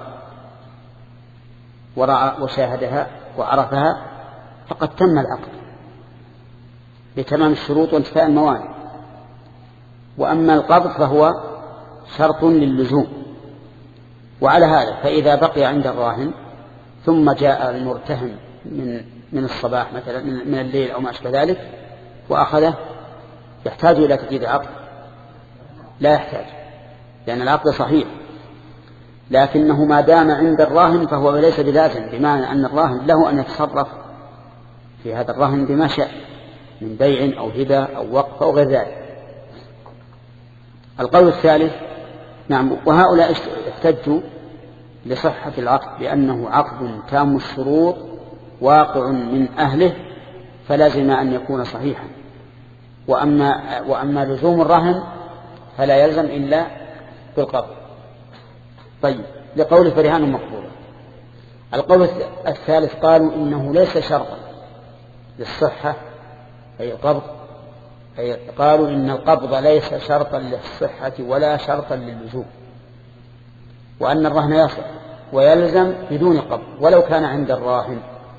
وشاهدها وعرفها فقد تم العقد بتمام الشروط وانتفاء الموانع. وأما القبض فهو شرط للزوم. وعلى هذا فإذا بقي عند الراهن ثم جاء المرتهن من من الصباح مثلا من الليل أو ما أشبه ذلك وأخذه، يحتاج إلى تجديد عقد؟ لا يحتاج، لأن العقد صحيح، لكنه ما دام عند الراهن فهو ليس بلازم، بمعنى أن الراهن له أن يتصرف في هذا الرهن بما شاء من بيع أو هبة أو وقف أو غير ذلك. القول الثالث نعم، وهؤلاء احتجوا لصحة العقد بأنه عقد تام الشروط واقع من أهله فلازم أن يكون صحيحا، وأما, وأما لزوم الرهن فلا يلزم إلا بالقبض. طيب، لقول فرهان مقبولة. القول الثالث قالوا إنه ليس شرطا للصحة أي القبض، أي قالوا إن القبض ليس شرطا للصحة ولا شرطا لللزوم، وأن الرهن يصح ويلزم بدون قبض ولو كان عند الراهن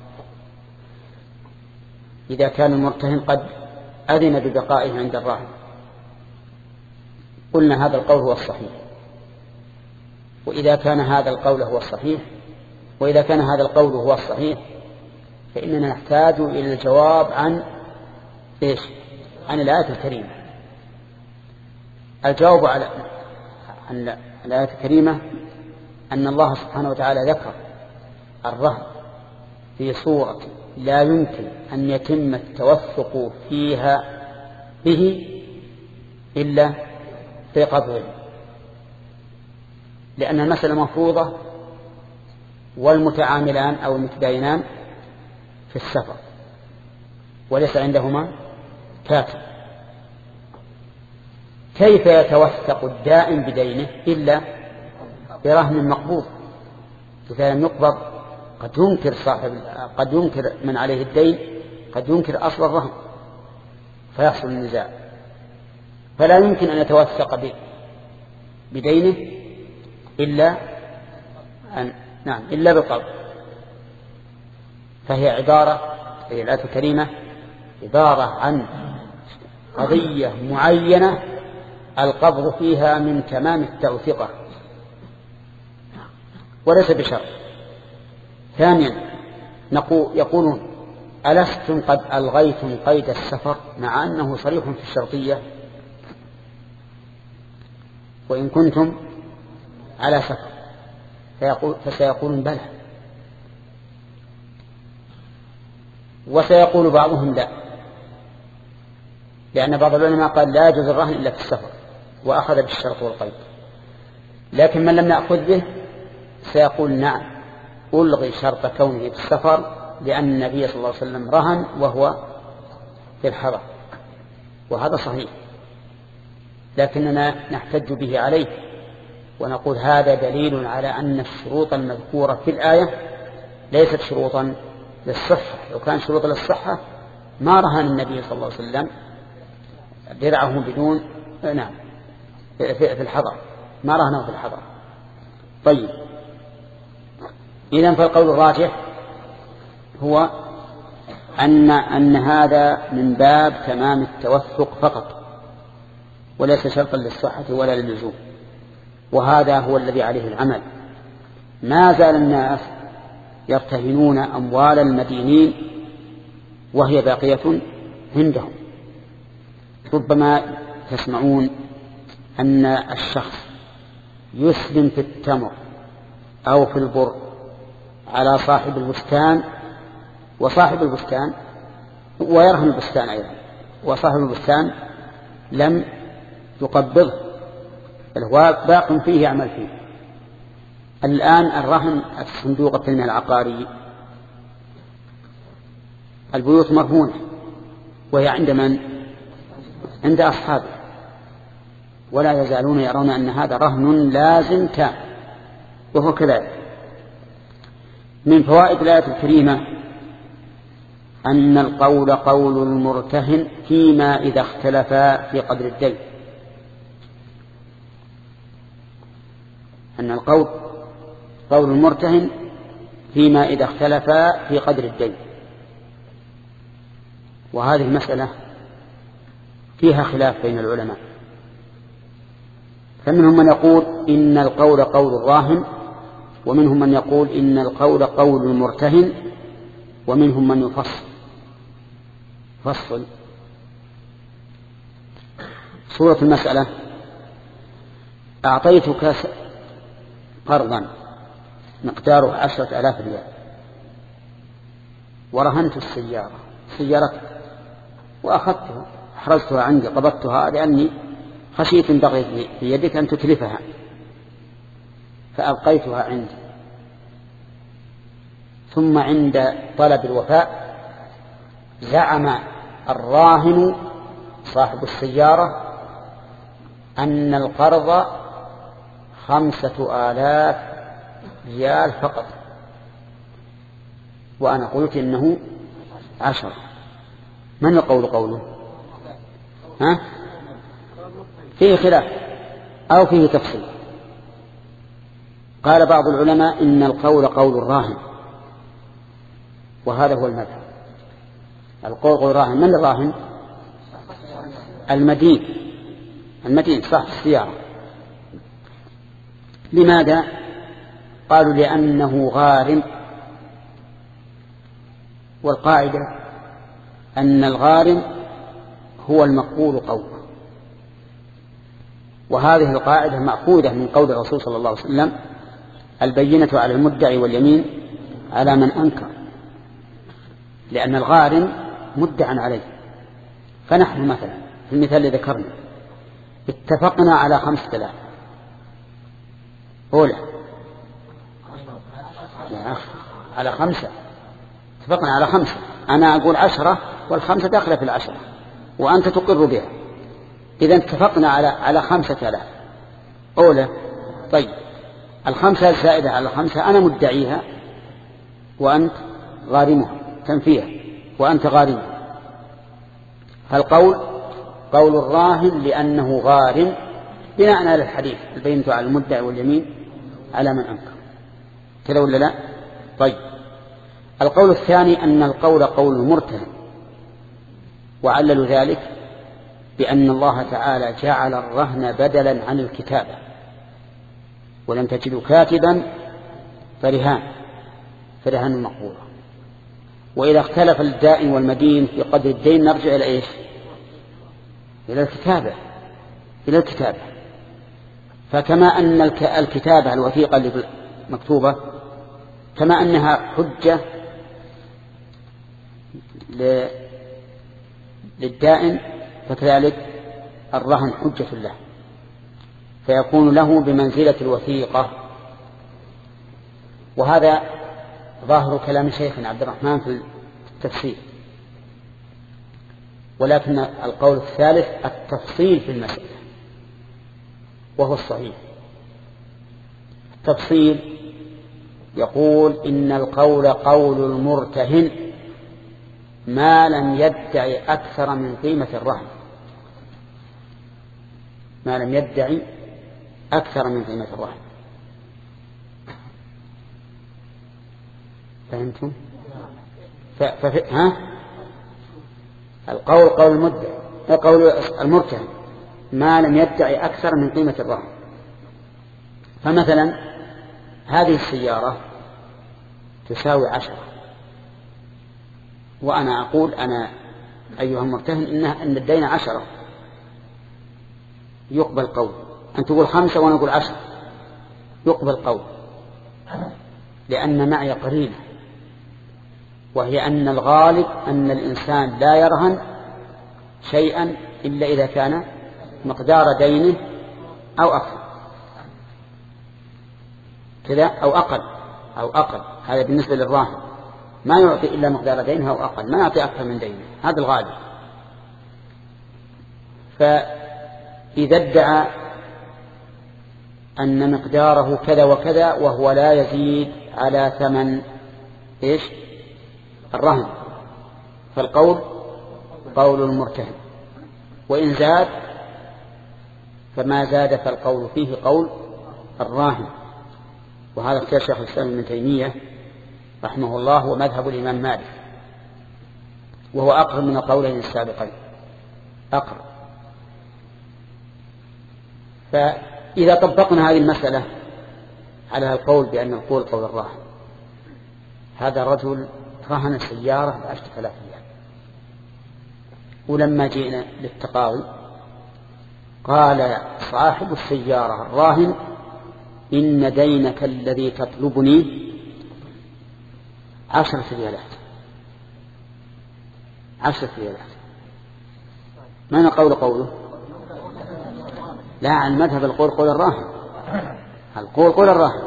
إذا كان المرتهن قد أذن ببقائه عند الراهن. قلنا هذا القول هو الصحيح، وإذا كان هذا القول هو الصحيح وإذا كان هذا القول هو الصحيح فإننا نحتاج إلى الجواب عن إيش؟ عن الآية الكريمة. الجواب على عن الآية الكريمة أن الله سبحانه وتعالى ذكر الرهن في صورة لا يمكن أن يتم التوثق فيها به إلا في قبضه، لأن المسألة مفروضة والمتعاملان أو المتداينان في السفر وليس عندهما كاتب، كيف يتوثق الدائن بدينه إلا برهن مقبوض؟ إذا لم يقبض قد ينكر صاحب قد ينكر من عليه الدين قد ينكر أصل الرهن فيحصل النزاع، فلا يمكن أن يتوثق بدينه إلا أن نعم إلا بالقبض. فهي عبارة هي الآية الكريمة عبارة عن قضية معينة القبض فيها من تمام التوثيقة وليس بشرط. ثانيا يقولون ألستم قد ألغيتم قيد السفر مع أنه صريح في الشرطية وإن كنتم على سفر؟ فيقول فسيقولون بلى، وسيقول بعضهم لا، لأن بعض العلماء قال لا يجوز الرهن إلا في السفر وأخذ بالشرط والقيد، لكن من لم نأخذ به سيقول نعم ألغي شرط كونه في السفر لأن النبي صلى الله عليه وسلم رهن وهو في الحضر، وهذا صحيح، لكننا نحتج به عليه ونقول هذا دليل على أن الشروط المذكورة في الآية ليست شروطا للصحة. لو كان شروط للصحة ما رهن النبي صلى الله عليه وسلم درعه بدون نعم في الحضر، ما رهنه في الحضر. طيب، إذن فالقول الراجح هو أن أن هذا من باب تمام التوثق فقط وليس شرطا للصحة ولا للزوم، وهذا هو الذي عليه العمل. ما زال الناس يرتهنون أموال المدينين وهي باقية عندهم. ربما تسمعون أن الشخص يسلم في التمر أو في البر على صاحب البستان، وصاحب البستان ويرهن البستان أيضا، وصاحب البستان لم يقبضه بل هو باق فيه يعمل فيه. الآن الرهن الصندوق التنمية العقاري البيوت مرهونة وهي عند من؟ عند أصحابه، ولا يزالون يرون أن هذا رهن لازم تام، وهو كذلك. من فوائد الآية الكريمة أن القول قول المرتهن فيما إذا اختلفا في قدر الدين، أن القول قول المرتهن فيما إذا اختلفا في قدر الدين. وهذه المسألة فيها خلاف بين العلماء، فمنهم من يقول إن القول قول الراهن، ومنهم من يقول إن القول قول المرتهن، ومنهم من يفصل فصل صورة المسألة: أعطيتك قرضا مقداره عشرة آلاف ريال ورهنت السيارة سيارتك وأخذتها أحرزتها عندي قبضتها لأني خشيت إن بقيت في يدك أن تتلفها فأبقيتها عندي، ثم عند طلب الوفاء زعم الراهن صاحب السيارة أن القرض خمسة آلاف ريال فقط، وأنا قلت إنه عشرة. من يقول قوله؟ ها؟ فيه خلاف أو فيه تفصيل. قال بعض العلماء إن القول قول الراهن، وهذا هو المذهب. القول قول الراهن. من الراهن؟ المدين المدين صاحب السيارة. لماذا؟ قالوا لأنه غارم، والقاعدة أن الغارم هو المقبول قوله، وهذه القاعدة مأخوذة من قول الرسول صلى الله عليه وسلم: البينة على المدعي واليمين على من أنكر، لأن الغارم مدعى عليه. فنحن مثلا في المثال الذي ذكرنا اتفقنا على خمسة آلاف أولى على خمسة، اتفقنا على خمسة، أنا أقول عشرة والخمسة داخلة في العشرة وأنت تقر بها، إذا اتفقنا على على خمسة آلاف أولى. طيب الخمسة الزائدة على الخمسة أنا مدعيها وأنت غارمها تنفيها وأنت غارمها، فالقول قول الراهن لأنه غارم بناء على الحديث: البينة على المدعي واليمين على من أنكر. كذا ولا لا؟ طيب القول الثاني أن القول قول المرتهن، وعللوا ذلك بأن الله تعالى جعل الرهن بدلا عن الكتابة، ولم تجدوا كاتبا فرهان فرهان مقبولة. وإذا اختلف الدائن والمدين في قدر الدين نرجع إلى إيش؟ إلى الكتابة إلى الكتابة فكما أن الكتابة الوثيقة المكتوبة كما أنها حجة للدائن، فكذلك الرهن حجة له، فيكون له بمنزلة الوثيقة. وهذا ظاهر كلام شيخنا عبد الرحمن في التفسير، ولكن القول الثالث التفصيل في المسألة وهو الصحيح. التفصيل يقول إن القول قول المرتهن ما لم يدعي أكثر من قيمة الرهن، ما لم يدعي أكثر من قيمة الرهن. فهمتم؟ ف... ف... ها؟ القول قول المدعي قول المرتهن ما لم يدعي أكثر من قيمة الرهن. فمثلا هذه السيارة تساوي عشرة، وأنا أقول أنا أيها المرتهن إنها أن الدين عشرة، يقبل قول. أن تقول خمسة وأنا أقول عشرة يقبل قول، لأن معي قرينة، وهي أن الغالب أن الإنسان لا يرهن شيئا إلا إذا كان مقدار دينه أو أكثر كذا أو أقل أو أقل. هذا بالنسبة للراهن، ما يعطي إلا مقدار دينه أو أقل، ما يعطي أكثر من دينه، هذا الغالب. فإذا ادعى أن مقداره كذا وكذا وهو لا يزيد على ثمن إيش الرهن، فالقول قول المرتهن، وإن زاد فما زاد فالقول فيه قول الراهن. وهذا اختيار شيخ الإسلام ابن تيمية رحمه الله ومذهب الإمام مالك، وهو أقرب من القولين السابقين، أقرب. فإذا طبقنا هذه المسألة على القول بأن القول قول الراهن، هذا رجل رهن سيارة بعشرة آلاف ريال، ولما جئنا للتقاضي قال صاحب السيارة الراهن إن دينك الذي تطلبني عشرة ريالات، عشرة ريالات. ما نقول قوله؟ لا، عن مذهب القول قول الراهن، القول قول الراهن.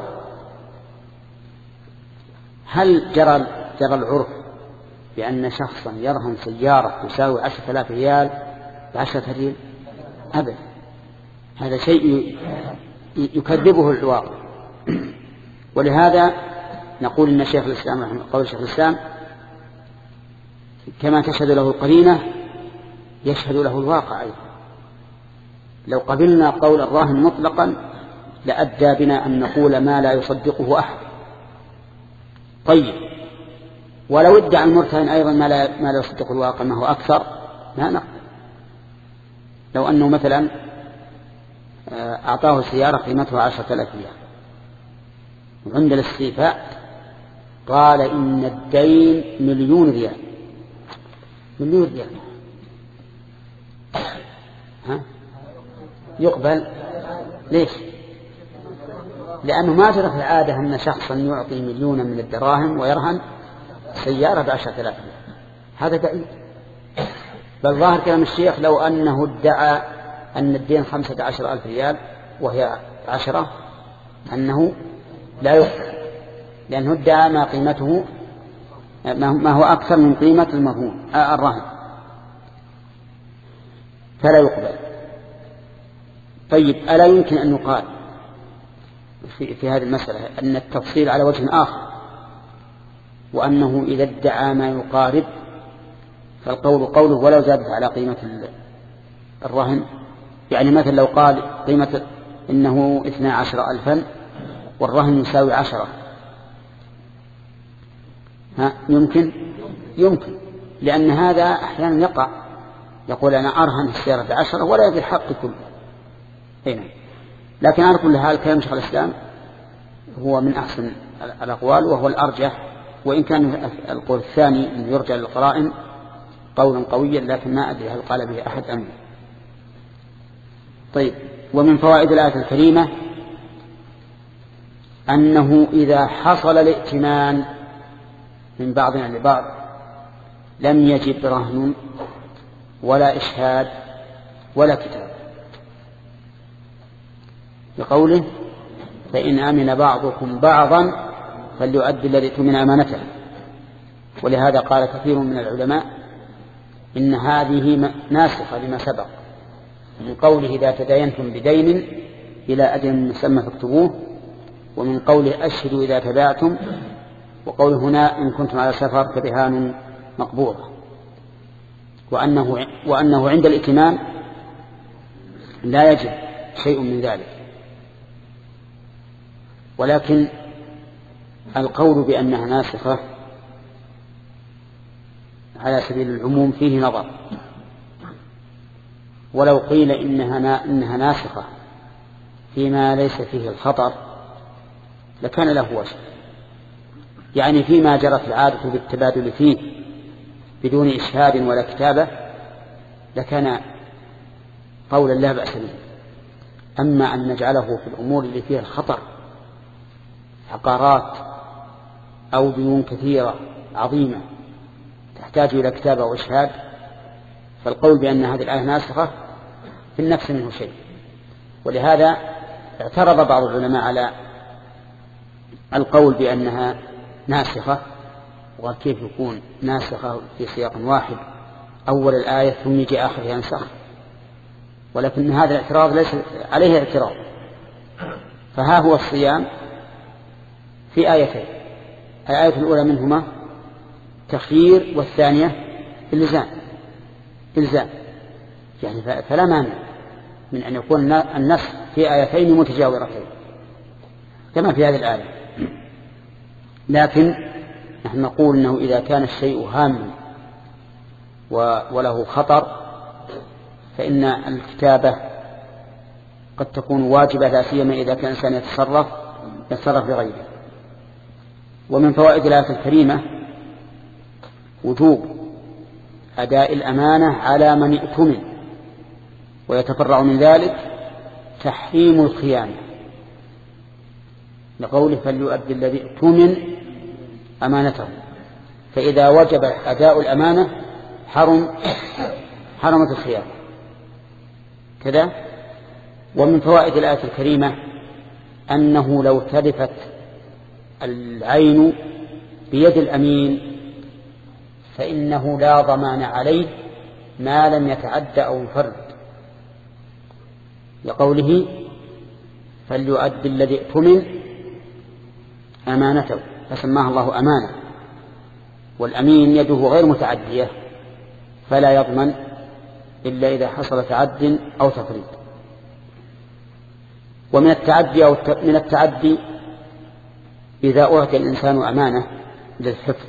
هل جرى جرى العرف بأن شخصا يرهن سيارة تساوي عشرة آلاف ريال بعشرة ريال؟ أبدا، هذا شيء يكذبه الواقع. ولهذا نقول إن شيخ الإسلام قول شيخ الإسلام كما تشهد له القرينة يشهد له الواقع أيضا. لو قبلنا قول الراهن مطلقا لأدى بنا أن نقول ما لا يصدقه أحد. طيب، ولو ادعى المرتهن أيضا ما لا, ما لا يصدق الواقع ما هو أكثر ما نقبل. لو أنه مثلا أعطاه سيارة قيمتها عشرة آلاف ريال، وعند الاستيفاء قال إن الدين مليون ريال، مليون ريال، ها يقبل؟ ليش؟ لأنه ما جرت العادة أن شخصا يعطي مليونا من الدراهم ويرهن سيارة بعشرة آلاف ريال، هذا بعيد. بل ظاهر كلام الشيخ لو أنه ادعى أن الدين خمسة عشر ألف ريال وهي عشرة أنه لا يقبل، لأنه ادعى ما قيمته ما هو أكثر من قيمة المرهون الرهن، فلا يقبل. طيب، ألا يمكن أن يقال في, في هذه المسألة أن التفصيل على وجه آخر، وأنه إذا ادعى ما يقارب فالقول قوله ولو زادت على قيمة الرهن؟ يعني مثلا لو قال قيمة إنه اثنا عشر ألفا والرهن يساوي عشرة، ها يمكن؟ يمكن، لأن هذا أحيانا يقع، يقول أنا أرهن السيارة بعشرة ولا يجي الحق كله هنا. لكن على كل حال كلام شيخ الإسلام هو من أحسن الأقوال وهو الأرجح، وإن كان القول الثاني أن يرجع للقرائن قولا قويا، لكن ما أدري هل قال به أحد أم. طيب، ومن فوائد الآية الكريمة أنه إذا حصل الائتمان من بعضنا لبعض لم يجب رهن ولا إشهاد ولا كتاب، بقوله فإن أمن بعضكم بعضا فليؤدي الذي اؤتمن أمانته. ولهذا قال كثير من العلماء إن هذه ناسخة لما سبق من قوله إذا تداينتم بدين إلى أجل مسمى فاكتبوه، ومن قوله أشهدوا إذا تباعتم، وقوله هنا إن كنتم على سفر فرهان مقبوضة، وأنه, وأنه عند الائتمان لا يجب شيء من ذلك. ولكن القول بأنها ناسخة على سبيل العموم فيه نظر، ولو قيل إنها, إنها ناسخة فيما ليس فيه الخطر لكان له وجه، يعني فيما جرت العادة بالتبادل فيه بدون إشهاد ولا كتابة لكان قولا لا بأس به. أما أن نجعله في الأمور اللي فيها الخطر، عقارات أو ديون كثيرة عظيمة تحتاج إلى كتابة وإشهاد، فالقول بأن هذه الآية ناسخة في النفس منه شيء. ولهذا اعترض بعض العلماء على القول بأنها ناسخة، وكيف يكون ناسخة في سياق واحد أول الآية ثم يجي آخرها ينسخ، ولكن هذا الاعتراض ليس عليه اعتراض. فها هو الصيام في آيتين، الآية الأولى منهما تخيير والثانية إلزام إلزام يعني فلا مانع من أن يكون النص في آيتين متجاورتين كما في هذه الآية. لكن نحن نقول أنه إذا كان الشيء هاما وله خطر فإن الكتابة قد تكون واجبة، لا سيما إذا كان الإنسان يتصرف يتصرف بغيره. ومن فوائد الآية الكريمة وجوب أداء الأمانة على من ائتمن، ويتفرع من ذلك تحريم الخيانة لقوله فليؤدي الذي ائتمن أمانته، فإذا وجب أداء الأمانة حرم حرمت الخيانة كذا. ومن فوائد الآية الكريمة أنه لو تلفت العين بيد الأمين فإنه لا ضمان عليه ما لم يتعدى أو يفرد، لقوله فليؤدي الذي ائتمن أمانته، فسماها الله أمانة، والأمين يده غير متعدية فلا يضمن إلا إذا حصل تعد أو تفريط. ومن التعدي أو من التعدي إذا أعطي الإنسان أمانة للحفظ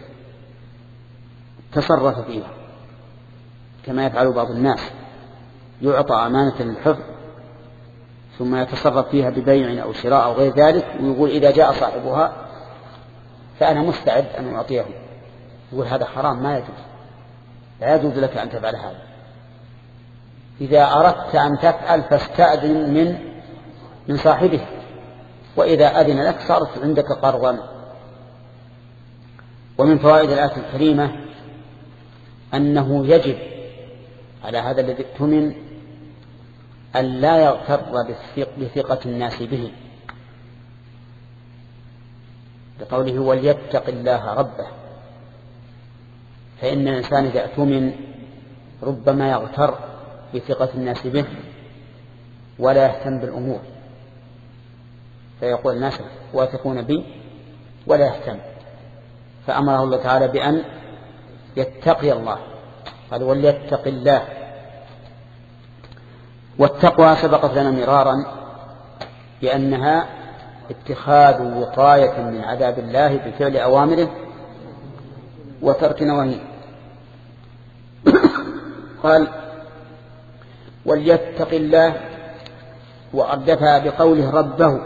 تصرف فيها كما يفعل بعض الناس، يعطى أمانة للحفظ ثم يتصرف فيها ببيع أو شراء أو غير ذلك، ويقول إذا جاء صاحبها فأنا مستعد أن أعطيه. يقول هذا حرام، ما يجوز، لا يجوز لك أن تفعل هذا. إذا أردت أن تفعل فاستأذن من من صاحبه، وإذا أذن لك صارت عندك قرضا. ومن فوائد الآية الكريمة أنه يجب على هذا الذي ائتمن أن لا يغتر بثقة الناس به، لقوله وليتق الله ربه، فإن الإنسان إذا ائتمن ربما يغتر بثقة الناس به ولا يهتم بالأمور، فيقول الناس واثقون بي ولا يهتم. فأمره الله تعالى بأن يتقي الله، قال وليتق الله. والتقوى سبقت لنا مرارا بأنها اتخاذ وقاية من عذاب الله بفعل أوامره وترك نواهيه. قال وليتق الله وأردفها بقوله ربه،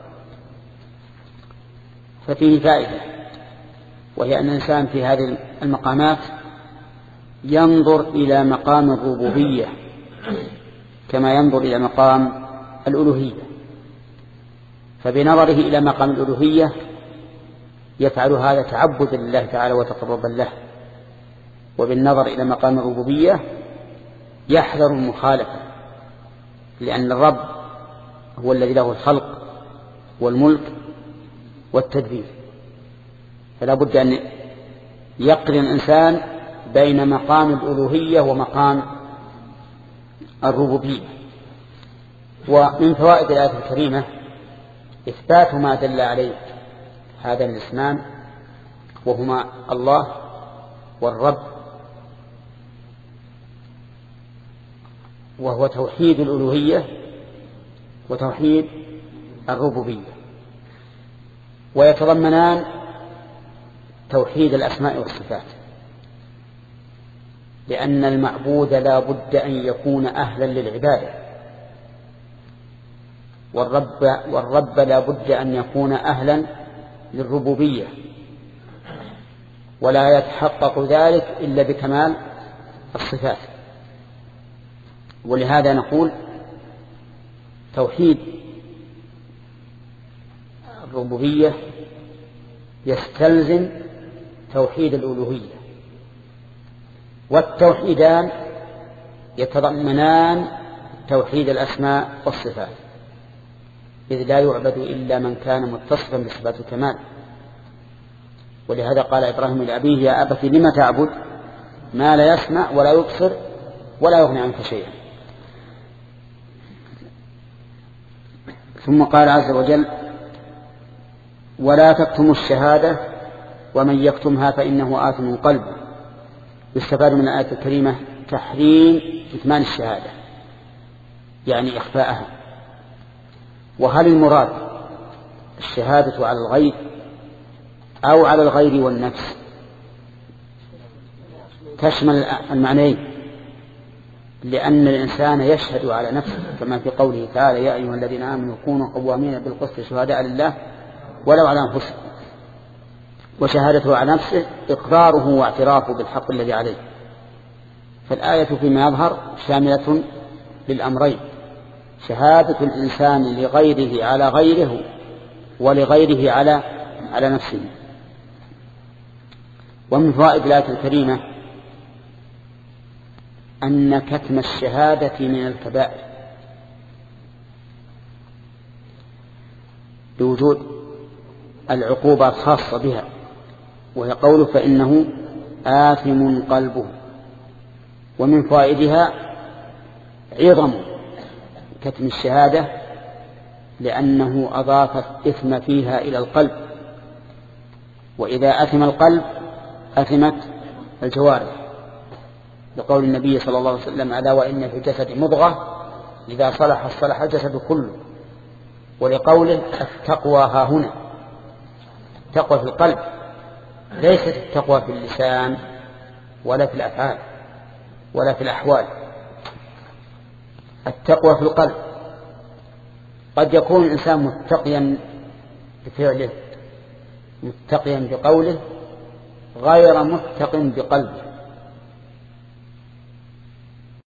ففيه فائدة، وهي أن الإنسان في هذه المقامات ينظر إلى مقام الربوبية كما ينظر إلى مقام الألوهية، فبنظره إلى مقام الألوهية يفعل هذا تعبدا لله تعالى وتقربا له، وبالنظر إلى مقام الربوبية يحذر المخالفة، لأن الرب هو الذي له الخلق والملك والتدبير، فلا بد أن يقرن الإنسان بين مقام الألوهية ومقام الربوبية. ومن فوائد الآية الكريمة إثبات ما دل عليه هذا الاسمان، وهما الله والرب، وهو توحيد الألوهية وتوحيد الربوبية، ويتضمنان توحيد الأسماء والصفات، لأن المعبود لا بد أن يكون أهلا للعبادة، والرب, والرب لا بد أن يكون أهلا للربوبية، ولا يتحقق ذلك إلا بكمال الصفات. ولهذا نقول توحيد الربوبية يستلزم توحيد الألوهية، والتوحيدان يتضمنان توحيد الأسماء والصفات، إذ لا يعبد إلا من كان متصفا بصفات الكمال. ولهذا قال إبراهيم لأبيه يا أبت لم تعبد ما لا يسمع ولا يبصر ولا يغني عنك شيئا. ثم قال عز وجل ولا تكتموا الشهادة ومن يكتمها فإنه آثم قلبه. يستفاد من الآية الكريمة تحريم كتمان الشهادة يعني إخفاءها. وهل المراد الشهادة على الغير أو على الغير والنفس؟ تشمل المعنيين، لأن الإنسان يشهد على نفسه كما في قوله تعالى يا أيها الذين آمنوا كونوا قوامين بالقسط شهداء لله ولو على أنفسهم. وشهادته على نفسه إقراره واعترافه بالحق الذي عليه. فالآية فيما يظهر شاملة للأمرين، شهادة الإنسان لغيره على غيره ولغيره على على نفسه. ومن فوائد الآية الكريمة أن كتم الشهادة من الكبائر لوجود العقوبة الخاصة بها، وهي قوله فإنه آثم قلبه. ومن فوائدها عظم كتم الشهادة لأنه أضاف الإثم فيها إلى القلب، وإذا أثم القلب أثمت الجوارح، لقول النبي صلى الله عليه وسلم ألا وإن في الجسد مضغة إذا صلح صلح الجسد كله. ولقوله التقوى ها هنا، التقوى في القلب ليست التقوى في اللسان ولا في الأفعال ولا في الأحوال. التقوى في القلب. قد يكون الإنسان متقيا بفعله متقيا بقوله غير متق بقلبه،